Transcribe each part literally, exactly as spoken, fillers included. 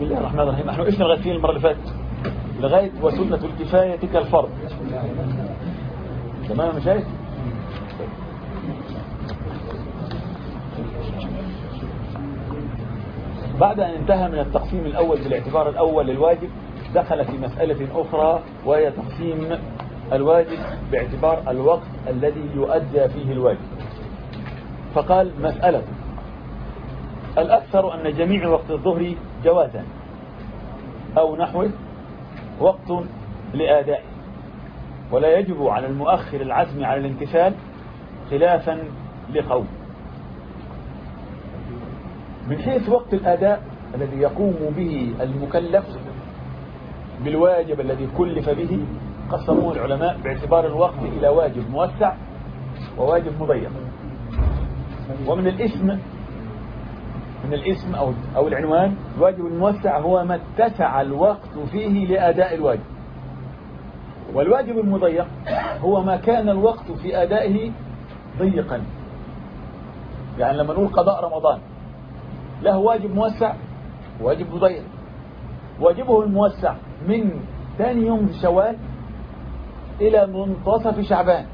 الله الرحمن الرحيم. احنا وقفنا لغايه فين المره اللي فاتت؟ لغايه وسنة الكفاية كالفرض. تمام يا مشايخ؟ بعد أن انتهى من التقسيم الأول بالاعتبار الأول للواجب، دخل في مسألة أخرى وهي تقسيم الواجب باعتبار الوقت الذي يؤدى فيه الواجب. فقال: مسألة الأكثر أن جميع وقت الظهر جوازا أو نحوه وقت لآدائه، ولا يجب على المؤخر العزم على الامتثال خلافا لقول. من حيث وقت الأداء الذي يقوم به المكلف بالواجب الذي كلف به، قسموه العلماء باعتبار الوقت إلى واجب موسع وواجب مضيق. ومن الاسم من الاسم أو أو العنوان، الواجب الموسع هو ما اتسع الوقت فيه لأداء الواجب، والواجب المضيق هو ما كان الوقت في أدائه ضيقا. يعني لما نقول قضاء رمضان له واجب موسع وواجب مضيق. واجبه الموسع من ثاني يوم في شوال إلى منتصف شعبان،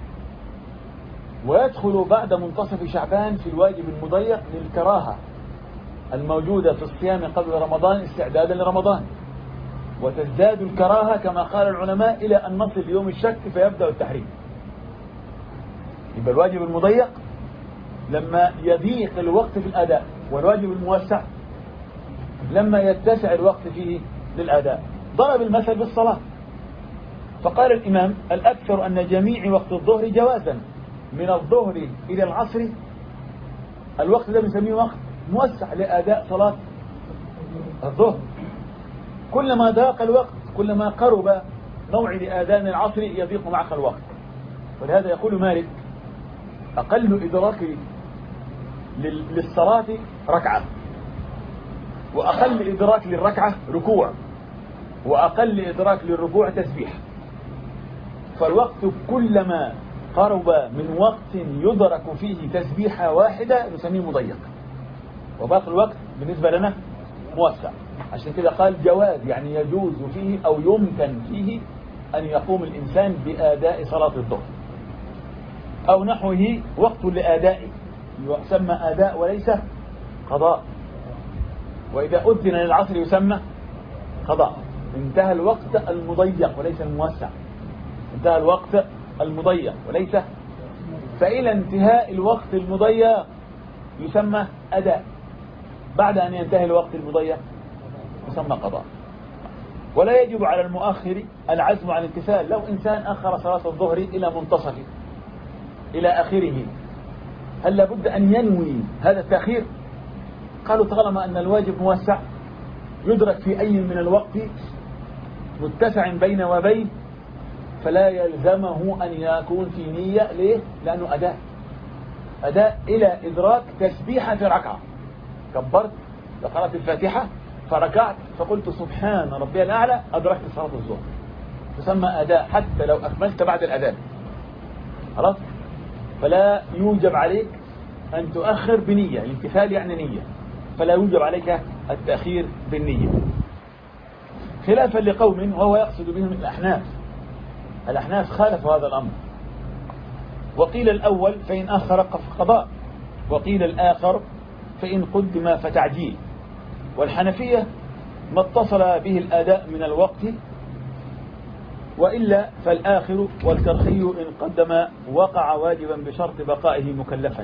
ويدخل بعد منتصف شعبان في الواجب المضيق للكراهة الموجودة في الصيام قبل رمضان استعدادا لرمضان، وتزداد الكراهة كما قال العلماء إلى أن نصل ليوم الشك فيبدأ التحريم. يبقى الواجب المضيق لما يضيق الوقت في الأداء، والواجب الموسع لما يتسع الوقت فيه للأداء. ضرب المثل بالصلاة فقال الإمام: الأكثر أن جميع وقت الظهر جوازا، من الظهر إلى العصر الوقت ده بنسميه وقت موسع لأداء صلاة الظهر. كلما ضاق الوقت كلما قرب موعد آذان العصر يضيق معك الوقت. ولهذا يقول مالك: أقل إدراك للصلاة ركعة، وأقل إدراك للركعة ركوع، وأقل إدراك للركوع تسبيح. فالوقت كلما قرب من وقت يدرك فيه تسبيحة واحدة نسميه مضيق، وباقي الوقت بالنسبة لنا موسع. عشان كده قال جواز، يعني يجوز فيه أو يمكن فيه أن يقوم الإنسان بأداء صلاة الظهر أو نحوه وقت لأدائه، يسمى أداء وليس قضاء. وإذا أذن للعصر يسمى قضاء. انتهى الوقت المضيق وليس الموسع، انتهى الوقت المضيق وليس. فإلى انتهاء الوقت المضيق يسمى أداء، بعد أن ينتهي الوقت المضيق يسمى قضاء. ولا يجب على المؤخر العزم على الامتثال. لو إنسان أخر صلاة الظهر إلى منتصفه إلى آخره، هل لابد أن ينوي هذا التأخير؟ قالوا: طالما أن الواجب موسع يدرك في أي من الوقت متسع بين وبين، فلا يلزمه أن يكون في نية. ليه؟ لأنه أداء أداء إلى إدراك تسبيحة في ركعة. كبرت لقرأت الفاتحة فركعت فقلت سبحان ربي الأعلى، أدركت صلاة الظهر، تسمى أداء حتى لو أكملت بعد الأذان. خلاص؟ فلا يوجب عليك أن تؤخر بنية. الامتثال يعني نية، فلا يوجب عليك التأخير بالنية، خلافا لقوم وهو يقصد بهم الأحناف. الأحناف خالفوا هذا الأمر، وقيل الأول فإن أخر قضاء، وقيل الآخر فإن قدم فتعجيل. والحنفية ما اتصل به الأداء من الوقت، وإلا فالآخر. والكرخي إن قدم وقع واجبا بشرط بقائه مكلفا.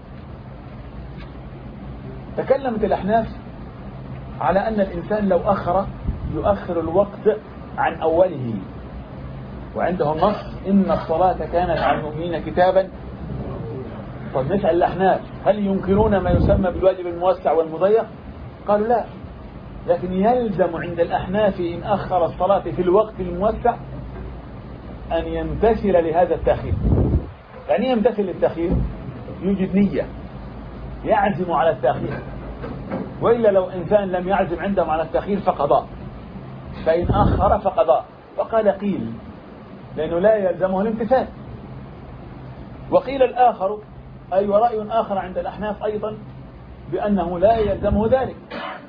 تكلمت الأحناف على أن الإنسان لو أخر يؤخر الوقت عن أوله، وعندهم نص إن الصلاة كانت على المؤمنين كتابا. طب نسأل الأحناف: هل ينكرون ما يسمى بالواجب الموسع والمضيق؟ قالوا لا، لكن يلزم عند الأحناف إن أخر الصلاة في الوقت الموسع أن يمتثل لهذا التأخير. يعني يمتثل للتأخير يوجد نية، يعزم على التأخير. وإلا لو إنسان لم يعزم عندهم على التأخير فقضاء، فإن أخر فقضاء. وقال قيل لأنه لا يلزمه الامتثال. وقيل الآخر، أي ورأي آخر عند الأحناف أيضا، بأنه لا يلزمه ذلك،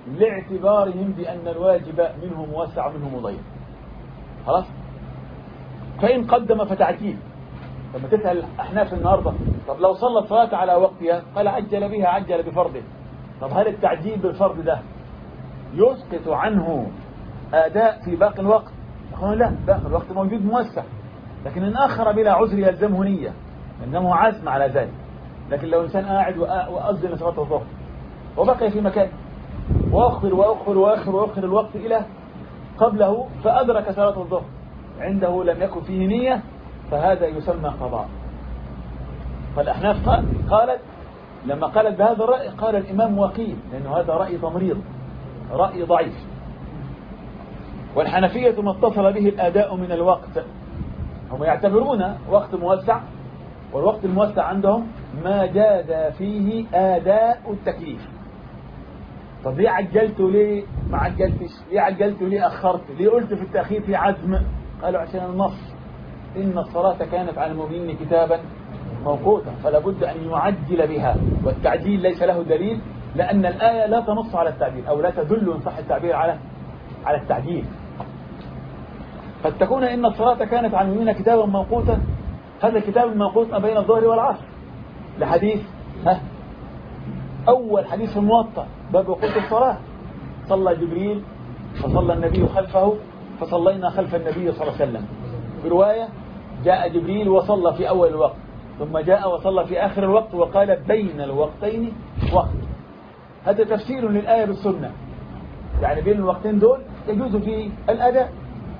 لاعتبارهم بأن الواجب منه موسع ومنه مضيق. خلاص. فإن قدم فتعجيل. لما تسأل أحناف النهاردة طب لو صلى الصلاة على وقتها قال عجل بها عجل بفرضه، طب هل التعجيل بالفرض ده يسقط عنه أداء في باقي الوقت؟ يقولون لا، باقي الوقت موجود موسع، لكن إن أخر بلا عذر يلزمه نية، يلزمه عزم على ذلك. لكن لو إنسان قاعد وأذن صلاة الظهر وبقي في مكان وأخر وأخر وأخر وأخر الوقت إلى قبله فأدرك صلاة الظهر عنده لم يكن فيه نية، فهذا يسمى قضاء. فالأحناف قالت لما قالت بهذا الرأي قال الإمام وقيل، لأنه هذا رأي تمريض، رأي ضعيف. والحنفية ما اتصل به الأداء من الوقت، هم يعتبرون وقت موسع، والوقت الموسع عندهم ما جاز فيه أداء التكليف. طب ليه عجلت ليه ما عجلتش؟ ليه عجلت ليه أخرت؟ ليه قلت في التأخير في عزم؟ قالوا عشان النص إن الصلاة كانت على المؤمنين كتابا موقوتا، فلا بد أن يعجل بها، والتعجيل ليس له دليل لأن الآية لا تنص على التعجيل أو لا تدل إن صح التعبير على على التعجيل. قد تكون إن الصلاة كانت على المؤمنين كتابا موقوتا، هذا الكتاب الموقوت ما بين الظهر والعصر لحديث ها أول حديث في الموطأ باب وقت الصلاة، صلى جبريل فصلى النبي خلفه فصلينا خلف النبي صلى الله عليه وسلم. برواية جاء جبريل وصلى في أول الوقت ثم جاء وصلى في آخر الوقت وقال بين الوقتين وقت. هذا تفسير للآية بالسنة، يعني بين الوقتين دول يجوز في الأداء.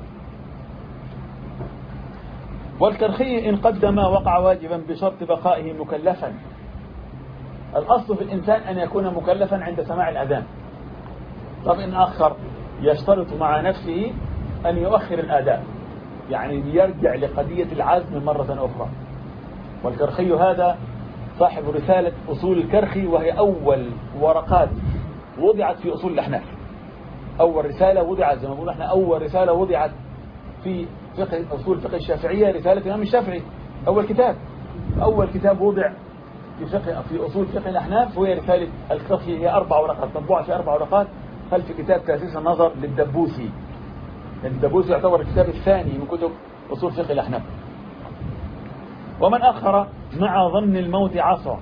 والكرخي إن قدم وقع واجبا بشرط بقائه مكلفا. الأصل في الإنسان أن يكون مكلفا عند سماع الأذان. طب إن أخر يشترط مع نفسه أن يؤخر الأداء، يعني يرجع لقضية العزم مرة أخرى. والكرخي هذا صاحب رسالة أصول الكرخي، وهي أول ورقات وضعت في أصول الأحناف. أول رسالة وضعت زي ما بقول احنا أول رسالة وضعت في فقه أصول فقه الشافعية، رسالة الإمام الشافعي أول كتاب. أول كتاب وضع في فقه في أصول فقه الأحناف وهي رسالة الكرخي، هي أربع ورقات مطبوعة في أربع ورقات خلف كتاب تأسيس النظر للدبوسي. الدبوسي يعتبر الكتاب الثاني من كتب أصول فقه الأحناف. ومن أخر مع ظن الموت عصى،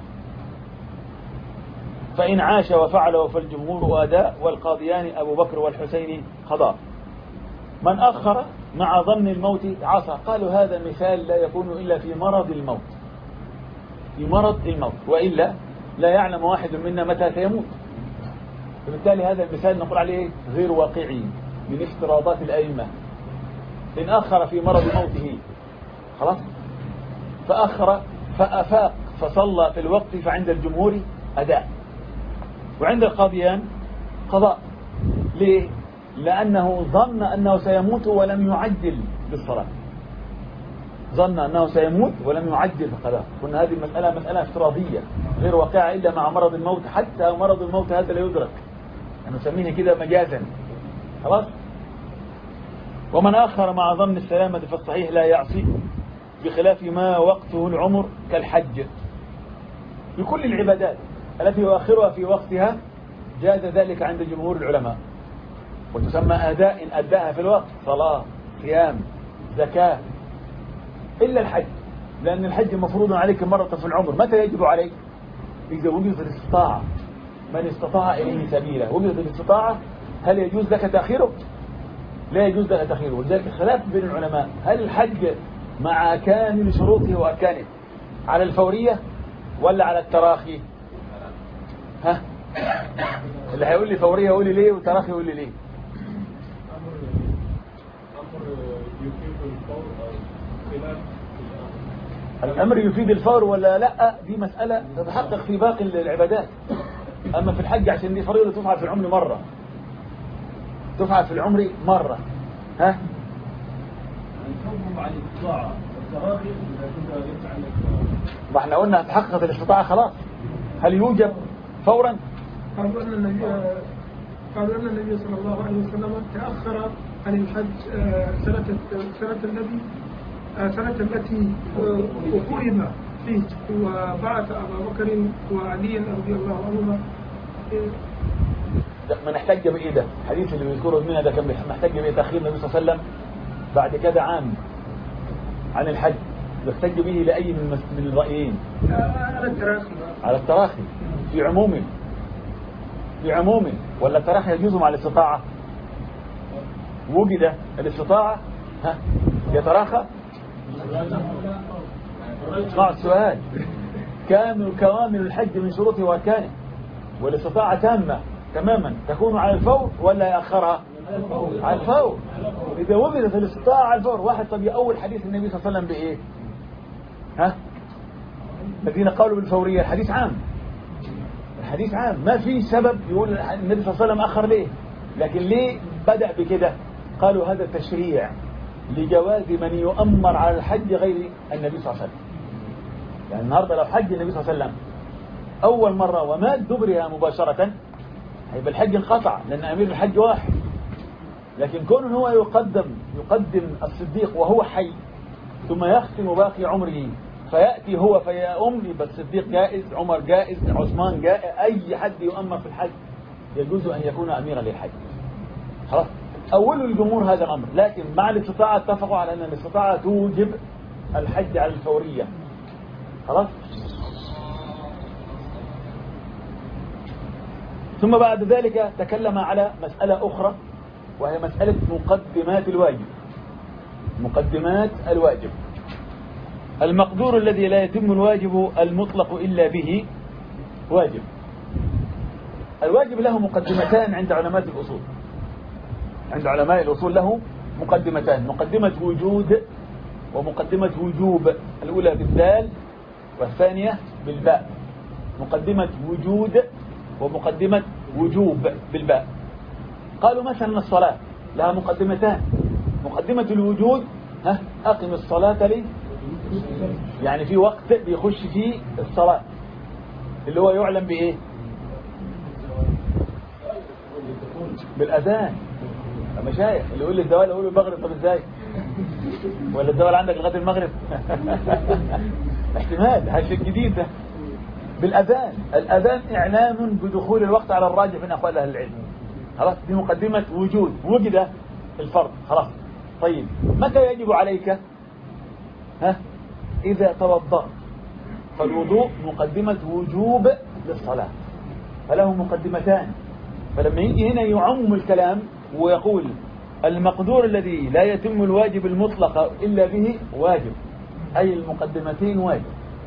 فإن عاش وفعله فالجمهور أداء، والقاضيان أبو بكر والحسين قضاء. من أخر مع ظن الموت عصى، قالوا هذا مثال لا يكون إلا في مرض الموت، في مرض الموت، وإلا لا يعلم واحد منا متى سيموت. فبالتالي هذا المثال نقول عليه غير واقعي من افتراضات الأئمة. إن أخر في مرض موته خلاص فأخر فأفاق فصلى في الوقت فعند الجمهور أداء، وعند القاضيان قضاء. ليه؟ لأنه ظن أنه سيموت ولم يعجل بالصلاة، ظن أنه سيموت ولم يعجل بالقضاء. قلنا هذه المسألة مسألة افتراضية غير واقعة إلا مع مرض الموت، حتى مرض الموت هذا لا يدرك، يعني نسميه كده مجازا. خلاص. ومن آخر مع ظن السلامة فالصحيح لا يعصي، بخلاف ما وقته العمر كالحج. بكل العبادات التي يؤخرها في وقتها جاز ذلك عند جمهور العلماء، وتسمى أداء إن أداها في الوقت، صلاة صيام زكاة، إلا الحج، لأن الحج مفروض عليك مرة في العمر. متى يجب عليك؟ إذا وجدت الاستطاعة، من استطاع إليه سبيلا. وجدت الاستطاعة هل يجوز لك تأخيره؟ لا يجوز لك تأخيره. ولذلك خلاف بين العلماء، هل الحج مع كامل شروطه وأركانه على الفورية ولا على التراخي؟ ها؟ اللي هيقول لي فورية يقول لي ليه، وتراخي يقول لي ليه. الأمر يفيد الفور ولا لا، دي مسألة تتحقق في باقي العبادات. أما في الحج عشان دي فريضة تفعل في العمر مرة، تفعل في العمر مرة. ها؟ الحكم على الاستطاعة والتراخي إذا كنت يفعل. ما احنا قلنا تحققت الاستطاعة خلاص. هل يوجب فورا؟ قالوا أن النبي قالوا أن النبي صلى الله عليه وسلم تأخر عن الحج سنة سنة الذي سنة التي أقيم فيه، وبعث أبا بكر وعلي رضي الله عنهما. من احتج بإيه ده؟ الحديث اللي بيذكره ابننا ده كان محتج بإيه تأخير النبي صلى الله عليه وسلم بعد كذا عام عن الحج، يحتج به لأي من من الرأيين؟ على التراخي. على التراخي في عموم في عموم ولا التراخي يجوز مع الاستطاعة؟ وجد الاستطاعة ها يتراخى؟ اسمع السؤال. كامل كوامل الحج من شروطه واركانه، والاستطاعة تامة تماما تكون على الفور ولا يأخرها؟ على الفور. إذا وجدت الاستطاعة على الفور، واحد طب أول حديث النبي صلى الله عليه وسلم بإيه؟ ها؟ الذين قالوا بالفورية، الحديث عام، الحديث عام ما في سبب يقول النبي صلى الله عليه وسلم أخر ليه. لكن ليه بدأ بكده؟ قالوا هذا تشريع لجواز من يؤمر على الحج غير النبي صلى الله عليه وسلم. يعني النهاردة لو حج النبي صلى الله عليه وسلم أول مرة ومات دبرها مباشرة، هيبقى الحج انقطع لأن أمير الحج واحد. لكن كونه هو يقدم يقدم الصديق وهو حي ثم يختم باقي عمره، فيأتي هو فيأم، يبقى الصديق جائز، عمر جائز، عثمان جائز، أي حد يؤمر في الحج يجوز أن يكون أميرا للحج. خلاص أول الجمهور هذا الأمر، لكن مع الاستطاعة اتفقوا على أن الاستطاعة توجب الحج على الفورية. خلاص. ثم بعد ذلك تكلم على مسألة أخرى، وهي مسألة مقدمات الواجب. مقدمات الواجب. المقدور الذي لا يتم الواجب المطلق إلا به واجب. الواجب له مقدمتان عند علماء الأصول. عند علماء الأصول له مقدمتان، مقدمة وجود ومقدمة وجوب. الأولى بالدال والثانية بالباء. مقدمة وجود ومقدمة وجوب بالباء. قالوا مثلا الصلاة لها مقدمتان. مقدمة الوجود، ها أقم الصلاة لي، يعني في وقت بيخش فيه الصلاة اللي هو يعلم بإيه؟ بالأذان. المشايخ اللي يقول لي الزوال يقول المغرب، طب ازاي؟ ولا الزوال عندك لغاية المغرب؟ احتمال، هذا شيء جديد ده. بالأذان. الأذان إعلام بدخول الوقت على الراجح من أقوال أهل العلم. خلاص دي مقدمة وجود، وجد الفرض. خلاص. طيب متى يجب عليك؟ ها إذا توضأت، فالوضوء مقدمة وجوب للصلاة، فله مقدمتان. فلما يجي هنا يعم الكلام ويقول المقدور الذي لا يتم الواجب المطلق إلا به واجب، أي المقدمتين واجب.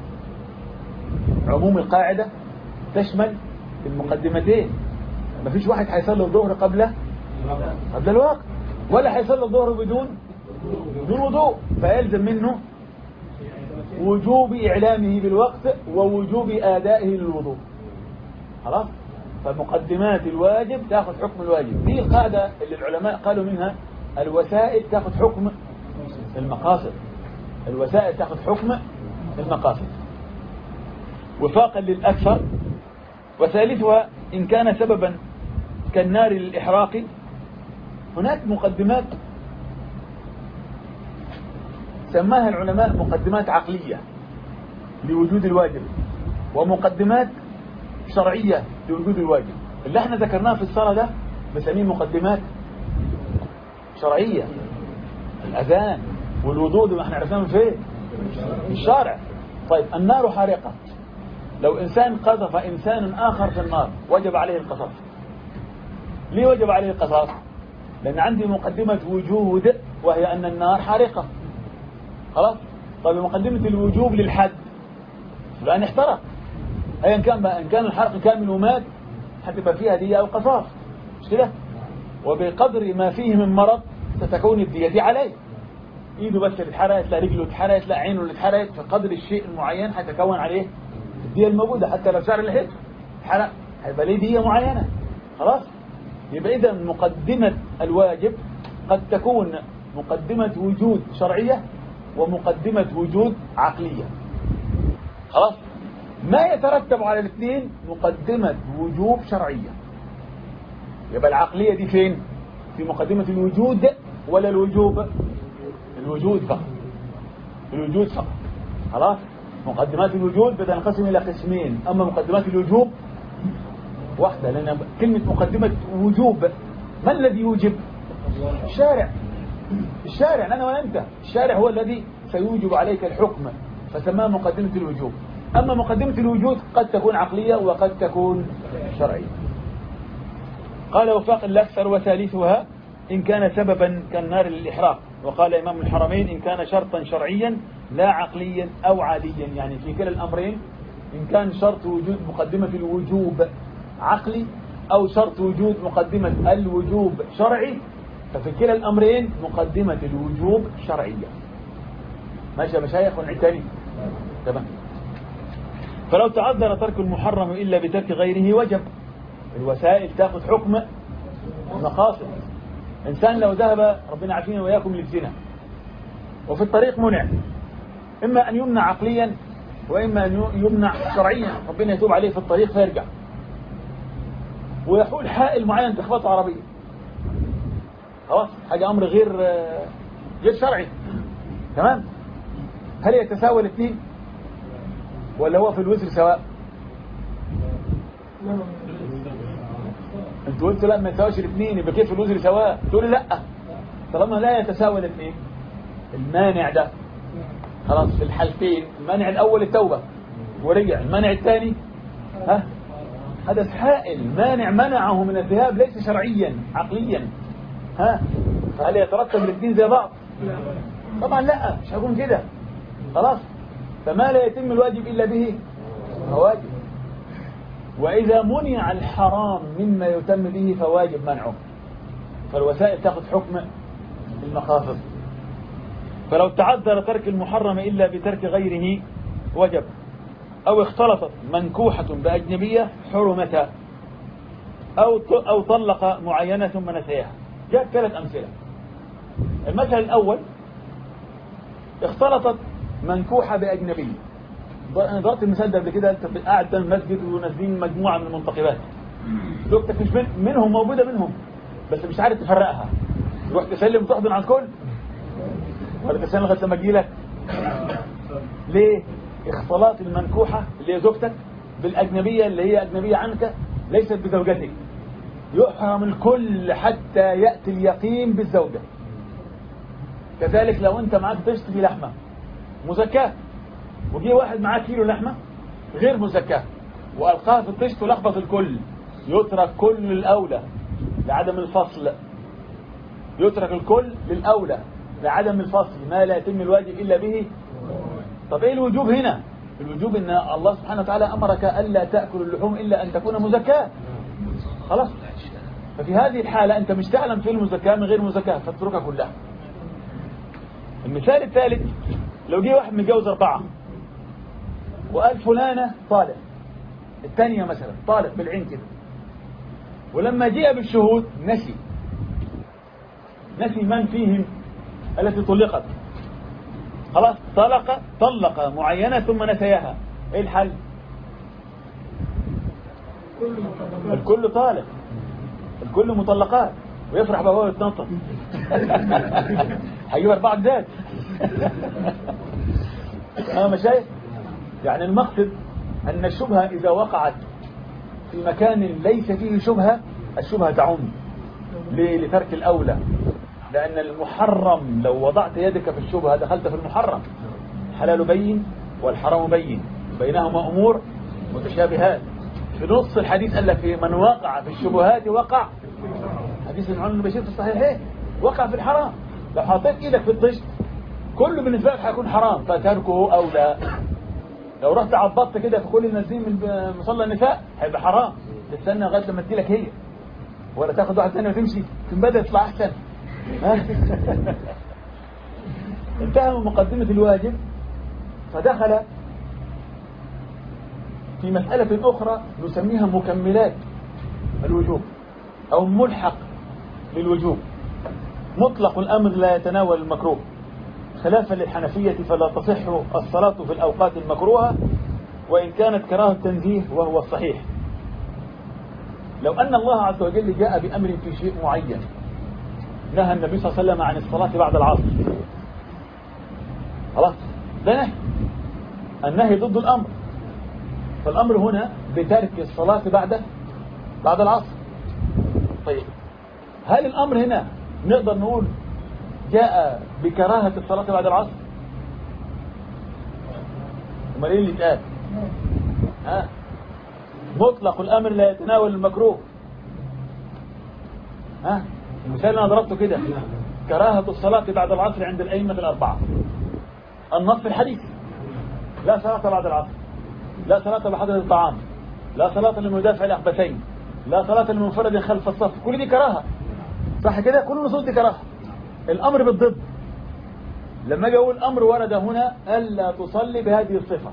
عموم القاعدة تشمل المقدمتين. ما فيش واحد هيصلي الظهر قبل قبل الوقت، ولا هيصلي الظهر بدون بدون وضوء، فيلزم منه وجوب إعلامه بالوقت ووجوب آدائه للوضوء. خلاص. فمقدمات الواجب تأخذ حكم الواجب. دي القاعدة اللي العلماء قالوا منها الوسائل تأخذ حكم المقاصد. الوسائل تأخذ حكم المقاصد وفاقا للأكثر. وثالثها إن كان سببا كالنار للإحراق، هناك مقدمات سماها العلماء مقدمات عقلية لوجود الواجب، ومقدمات شرعية لوجود الواجب. اللي احنا ذكرناه في الصلاة ده بسميه مقدمات شرعية. الأذان والوضوء ده احنا عرفناهم فين؟ في الشارع. طيب النار حارقة، لو إنسان قذف إنسان آخر في النار وجب عليه القصاص. ليه وجب عليه القصاص؟ لأن عندي مقدمة وجود وهي أن النار حارقة. خلاص. طيب مقدمة الوجوب للحد، لأن احترق أيا كان بقى، إن كان الحرق كامل ومات هتبقى فيها دية أو قصاص، مش كده؟ وبقدر ما فيه من مرض ستكون الدية دي عليه. إيده بس اللي اتحرقت، لا رجله اتحرقت، لا عينه اللي اتحرقت، فقدر الشيء المعين هتكون عليه الدية الموجودة. حتى لو شعر الهيد اتحرق هيبقى ليه دية معينة. خلاص. يبقى إذا مقدمة الواجب قد تكون مقدمة وجود شرعية ومقدمة وجود عقلية. خلاص. ما يترتب على الاثنين مقدمة وجوب شرعية. يبقى العقلية دي فين؟ في مقدمة الوجود ولا الوجوب؟ الوجود فقط. الوجود فقط. خلاص. مقدمات الوجود بتنقسم إلى قسمين، أما مقدمات الوجوب واحدة، لأن كلمة مقدمة وجوب، ما الذي يوجب؟ الشارع. الشارع أنا وأنت، الشارع هو الذي سيوجب عليك الحكم، فسماه مقدمة الوجوب. أما مقدمة الوجود قد تكون عقلية وقد تكون شرعية. قال وفاق الأكثر وثالثها إن كان سببا كالنار للإحراق. وقال إمام الحرمين إن كان شرطا شرعيا لا عقليا أو عاديا، يعني في كلا الأمرين، إن كان شرط وجود مقدمة الوجوب عقلي أو شرط وجود مقدمة الوجوب شرعي، ففي كلا الأمرين مقدمة الوجوب شرعية. ماشي يا مشايخ ونعيد تاني؟ تمام. فلو تعذر ترك المحرم إلا بترك غيره وجب. الوسائل تأخذ حكم المقاصد. إنسان لو ذهب ربنا عافينا وإياكم للزنا وفي الطريق منع، إما أن يمنع عقليا وإما أن يمنع شرعيا، ربنا يتوب عليه في الطريق فيرجع، ويحول حائل معين تخبطه عربية، خلاص حاجة أمر غير غير شرعي. تمام. هل يتساوى الاثنين ولا هو في الوزر سواء؟ انت قلت لا ما يتساواش الاثنين، يبقى كيف الوزر سواء؟ تقول لا، طالما لا يتساوى الاثنين، المانع ده خلاص في الحالتين، المانع الاول التوبة ورجع، المانع الثاني ها حدث حائل، مانع منعه من الذهاب ليس شرعيا عقليا، ها فهل يترتب الاثنين زي بعض؟ طبعا لا، مش هيكون كده، خلاص. فما لا يتم الواجب إلا به فواجب، وإذا منع الحرام مما يتم به فواجب منعه. فالوسائل تأخذ حكم المقاصد. فلو تعذر ترك المحرم إلا بترك غيره وجب. أو اختلطت منكوحة بأجنبية حرمتها، أو أو طلق معينة ثم نسيها. جاء ثلاث أمثلة. المثل الأول اختلطت منكوحة بأجنبية. أنا ضربت المثال ده قبل كده، أنت قاعد في المسجد ونازلين مجموعة من المنتقبات، زوجتك مش من منهم، موجودة منهم بس مش عارف تفرقها، تروح تسلم وتحضن على الكل ولا تسلم لغاية لما تجيلك؟ ليه؟ اختلاط المنكوحة اللي هي زوجتك بالأجنبية اللي هي أجنبية عنك ليست بزوجتك، يحرم الكل حتى يأتي اليقين بالزوجة. كذلك لو أنت معاك تشتري لحمة مزكاة وجي واحد معاه كيلو لحمة غير مزكاة وألقاها في الطشت ولخبط الكل، يترك كل الأولى لعدم الفصل، يترك الكل للأولى لعدم الفصل، ما لا يتم الواجب إلا به. طب إيه الوجوب هنا؟ الوجوب إن الله سبحانه وتعالى أمرك ألا تأكل اللحوم إلا أن تكون مزكاة، خلاص. ففي هذه الحالة أنت مش تعلم في المزكاة من غير مزكاة فتتركها كلها. المثال الثالث لو جه واحد متجوز أربعة وقال فلانة طالق، الثانية مثلا طالق بالعين كده، ولما جاء بالشهود نسي نسي من فيهم التي طلقت، خلاص طلق طلق معينة ثم نسيها، ايه الحل؟ الكل طالق، الكل مطلقات، ويفرح بابا ويتنطط هيجيب أربعة جداد أنا مشايخ. يعني المقصد أن الشبهة إذا وقعت في مكان ليس فيه شبهة الشبهة تعم. ليه؟ لترك الأولى، لأن المحرم لو وضعت يدك في الشبهة دخلت في المحرم. الحلال بين والحرام بين، بينهما أمور متشابهات. في نص الحديث قال لك من وقع في الشبهات وقع، حديث النعمان بن بشير في الصحيحين، وقع في الحرام. لو حطيت ايدك في الطشت كله بالنسبة لك هيكون حرام فتركه أولى. لو رحت عبطت كده في كل النازلين من مصلى النساء هيبقى حرام، تستنى لغايه لما تجيلك هي، ولا تاخد واحد ثاني وتمشي تنبدا يطلع احسن انتهى من مقدمة الواجب، فدخل في مسألة أخرى نسميها مكملات الوجوب أو ملحق للوجوب. مطلق الأمر لا يتناول المكروه، خلافا للحنفية فلا تصح الصلاة في الأوقات المكروهة وإن كانت كراهة تنزيه وهو الصحيح. لو أن الله عز وجل جاء بأمر في شيء معين، نهى النبي صلى الله عليه وسلم عن الصلاة بعد العصر، خلاص ده نهي، النهي ضد الأمر، فالأمر هنا بترك الصلاة بعد بعد العصر. طيب هل الأمر هنا نقدر نقول جاء بكراهة الصلاة بعد العصر؟ امال ايه اللي اتقال؟ ها مطلق الأمر لا يتناول المكروه. ها المثال اللي أنا ضربته كده، كراهة الصلاة بعد العصر عند الأئمة الأربعة، النص الحديث لا صلاة بعد العصر، لا صلاة بحضرة الطعام، لا صلاة لمن يدافع الأخبثين، لا صلاة لمنفرد خلف الصف، كل دي كراهة، صح كده؟ كل النصوص دي كراهة. الأمر بالضد، لما اجي اقول أمر ورد هنا ألا تصلي بهذه الصفة،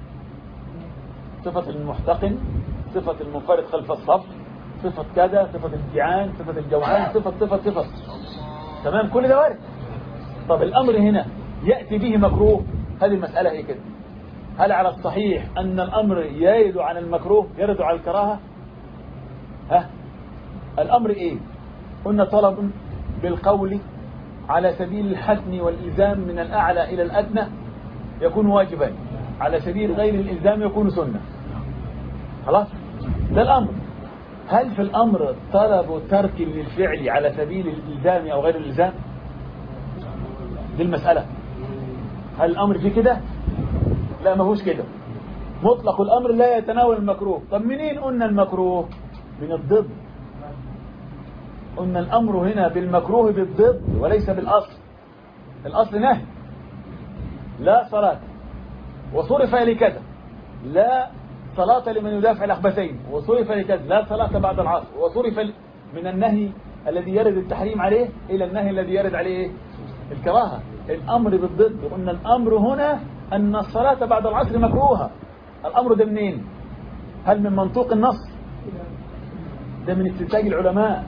صفة المحتقن، صفة المنفرد خلف الصف، صفة كذا، صفة الجيعان، صفة الجوعان، صفة صفة صفة، تمام؟ كل ده وارد. طب الأمر هنا يأتي به مكروه، هذه المسألة هي كده، هل على الصحيح أن الأمر يرد عن المكروه يرد على الكراهة؟ ها الأمر إيه؟ قلنا طلب بالقول على سبيل الحتم والإلزام من الأعلى إلى الأدنى يكون واجبا، على سبيل غير الإلزام يكون سنة. خلاص ده الأمر. هل في الأمر طلب ترك للفعل على سبيل الإلزام أو غير الإلزام؟ دي المسألة. هل الأمر فيه كده؟ لا ما هوش كده. مطلق الأمر لا يتناول المكروه. طب منين قلنا المكروه؟ من الضد. قلنا الأمر هنا بالمكروه بالضد وليس بالأصل. الأصل نهي لا صلاة وصرف لكذا، لا صلاة لمن يدافع الأخبثين وصرف لكذا، لا صلاة بعد العصر، وصرف من النهي الذي يرد التحريم عليه إلى النهي الذي يرد عليه الكراهة. الأمر بالضد. قلنا الأمر هنا أن الصلاة بعد العصر مكروهة. الأمر ده منين؟ هل من منطوق النص؟ ده من استنتاج العلماء.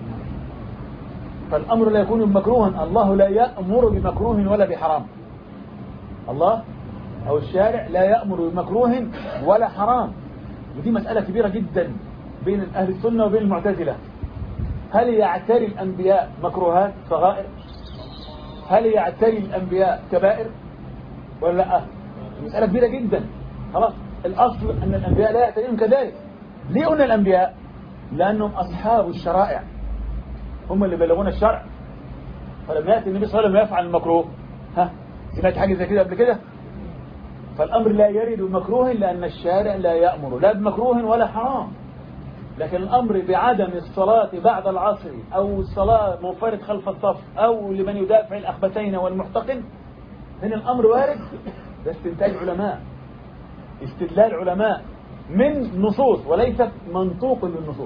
فالأمر لا يكون مكروها. الله لا يأمر بمكروه ولا بحرام. الله أو الشارع لا يأمر بمكروه ولا حرام. ودي مسألة كبيرة جدا بين أهل السنة وبين المعتزلة. هل يعتري الأنبياء مكروهات صغائر؟ هل يعتري الأنبياء كبائر ولا لا؟ مسألة كبيرة جدا. خلاص الأصل أن الأنبياء لا يعتريهم كذلك. ليه قلنا الأنبياء؟ لأنهم أصحاب الشرائع، هم اللي بلغونا الشرع. فلما يأتي النبي صلى الله عليه وسلم يفعل المكروه، ها سمعت حاجة زي كده قبل كده؟ فالأمر لا يرد بمكروه لأن الشارع لا يأمر لا بمكروه ولا حرام. لكن الأمر بعدم الصلاة بعد العصر أو الصلاة منفرد خلف الصف أو لمن يدافع الأخبثين والمحتقن، هنا الأمر وارد. ده استنتاج علماء، استدلال علماء من نصوص وليست منطوق للنصوص.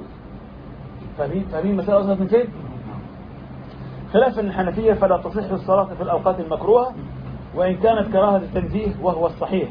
فاهمين مسألة أصلا من فين؟ خلافا الحنفية فلا تصح الصلاة في الأوقات المكروهة وإن كانت كراهة التنزيه وهو الصحيح.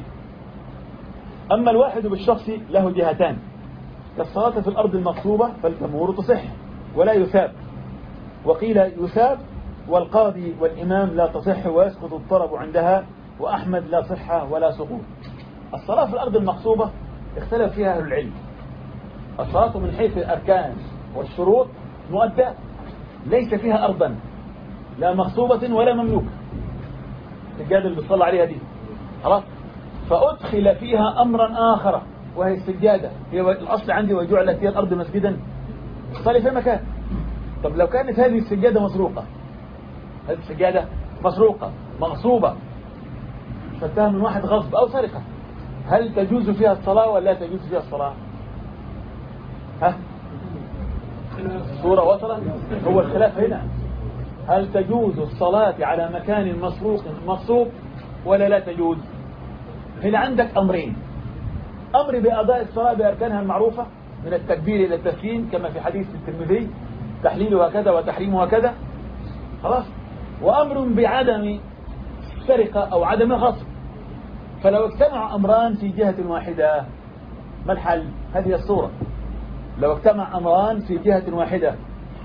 أما الواحد بالشخص له جهتان، كالصلاة في الأرض المغصوبة فالجمهور تصح ولا يثاب، وقيل يثاب، والقاضي والإمام لا تصح ويسقط الطلب عندها، وأحمد لا صحة ولا سقوط. الصلاة في الأرض المغصوبة اختلف فيها أهل العلم. الصلاة من حيث الأركان والشروط مؤداة، ليس فيها أرضا لا مغصوبة ولا مملوكة، السجادة اللي بتصلى عليها دي خلاص. فأدخل فيها أمرا آخر وهي السجادة. هي الأصل عندي وجعلت هي الأرض مسجدا تصلي في مكان. طب لو كانت هذه السجادة مسروقة، هذه السجادة مسروقة مغصوبة خدتها من واحد غصب أو سرقة، هل تجوز فيها الصلاة ولا لا تجوز فيها الصلاة؟ ها الصورة وصلت. هو الخلاف هنا، هل تجوز الصلاة على مكان مسروق مغصوب ولا لا تجوز؟ هنا عندك أمرين: أمر بأداء الصلاة بأركانها المعروفة من التكبير إلى التسليم كما في حديث الترمذي تحليلها كذا وتحريمها كذا خلاص، وأمر بعدم السرقة أو عدم الغصب. فلو اجتمع أمران في جهة واحدة ما الحل؟ هذه الصورة. لو اجتمع أمران في جهة واحدة،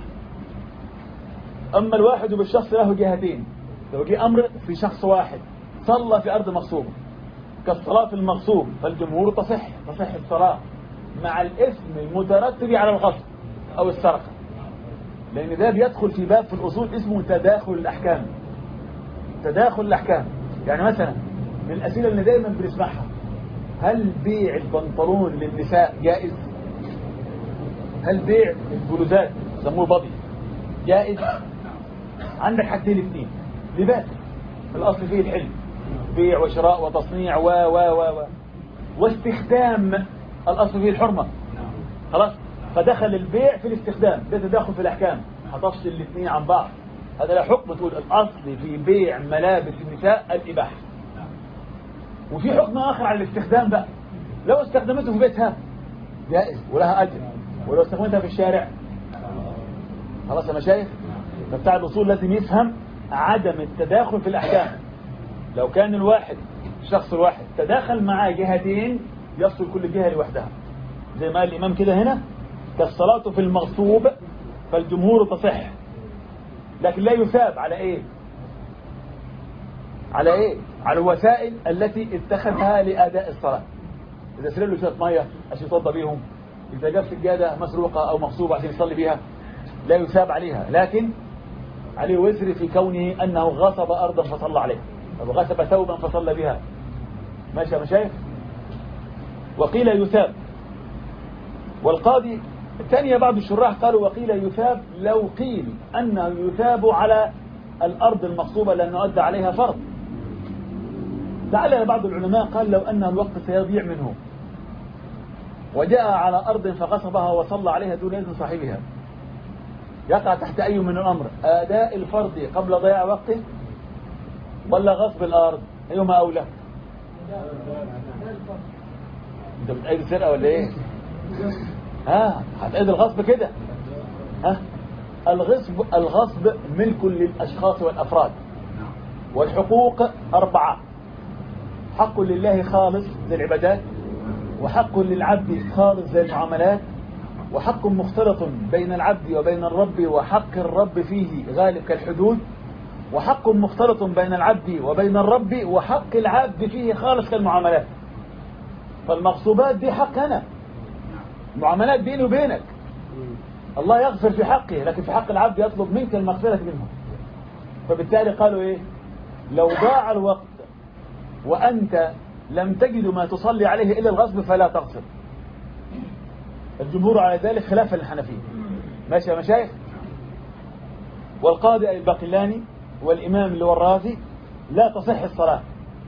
أما الواحد بالشخص له جهتين، لو جاء أمر في شخص واحد صلى في أرض مغصوبة كالصلاة في المغصوب فالجمهور تصح تصح الصلاة مع الإثم المترتب على الغصب أو السرقة، لأن ده بيدخل في باب في الأصول اسمه تداخل الأحكام. تداخل الأحكام يعني مثلا من الأسئلة اللي دائما بنسمعها: هل بيع البنطلون للنساء جائز؟ هل بيع البلوزات يسموه بادي جائز؟ عندك حاجتين اثنين، لباس الأصل فيه الحلم، بيع وشراء وتصنيع و و و و واستخدام الأصل فيه الحرمة. خلاص، فدخل البيع في الاستخدام، ده تداخل في الأحكام، هتفصل الاثنين عن بعض. هذا لا حكم تقول الأصل في بيع ملابس النساء الإباحة، وفي حكم آخر على الاستخدام بقى. لو استخدمته في بيتها جائز ولها أجر، ولو استخدمتها في الشارع خلاص يا مشايخ. فبتاع الأصول لازم يفهم عدم التداخل في الأحكام. لو كان الواحد الشخص الواحد تداخل معاه جهتين يفصل كل جهة لوحدها، زي ما قال الإمام كده هنا: كالصلاة في المغصوب فالجمهور تصح، لكن لا يثاب على إيه؟ على إيه؟ على الوسائل التي اتخذها لأداء الصلاة. إذا سرق له شوية مية عشان يتوضى بيهم، إذا جاب سجادة مسروقة أو مغصوبة عشان يصلي بيها، لا يثاب عليها، لكن عليه وزر في كونه أنه غصب أرضا فصلى عليها، أو غصب ثوبا فصلى بها. ماشي يا مشايخ؟ وقيل يثاب. والقاضي الثانية بعض الشراح قالوا وقيل يثاب لو قيل أنه يثاب على الأرض المغصوبة لأنه أدى عليها فرض. لعل بعض العلماء قال لو أن الوقت سيضيع منه وجاء على أرض فغصبها وصلى عليها دون إذن صاحبها، يقع تحت أي من الأمر: أداء الفرض قبل ضياع وقته ولا غصب الأرض؟ أيهما أولى؟ أنت بتأيد السرقة ولا إيه؟ ها هتأيد الغصب كده؟ ها الغصب الغصب ملك للأشخاص والأفراد، والحقوق أربعة: حق لله خالص زي العبادات، وحق للعبد خالص زي المعاملات، وحق مختلط بين العبد وبين الرب وحق الرب فيه غالب كالحدود، وحق مختلط بين العبد وبين الرب وحق العبد فيه خالص كالمعاملات. فالمغصوبات دي حق أنا، المعاملات بيني وبينك، الله يغفر في حقه، لكن في حق العبد يطلب منك المغفرة منه. فبالتالي قالوا إيه؟ لو ضاع الوقت وأنت لم تجد ما تصلي عليه إلا الغصب فلا تغصب. الجمهور على ذلك خلافا للحنفية. ماشي يا مشايخ؟ والقاضي الباقلاني والإمام اللي هو الرازي: لا تصح الصلاة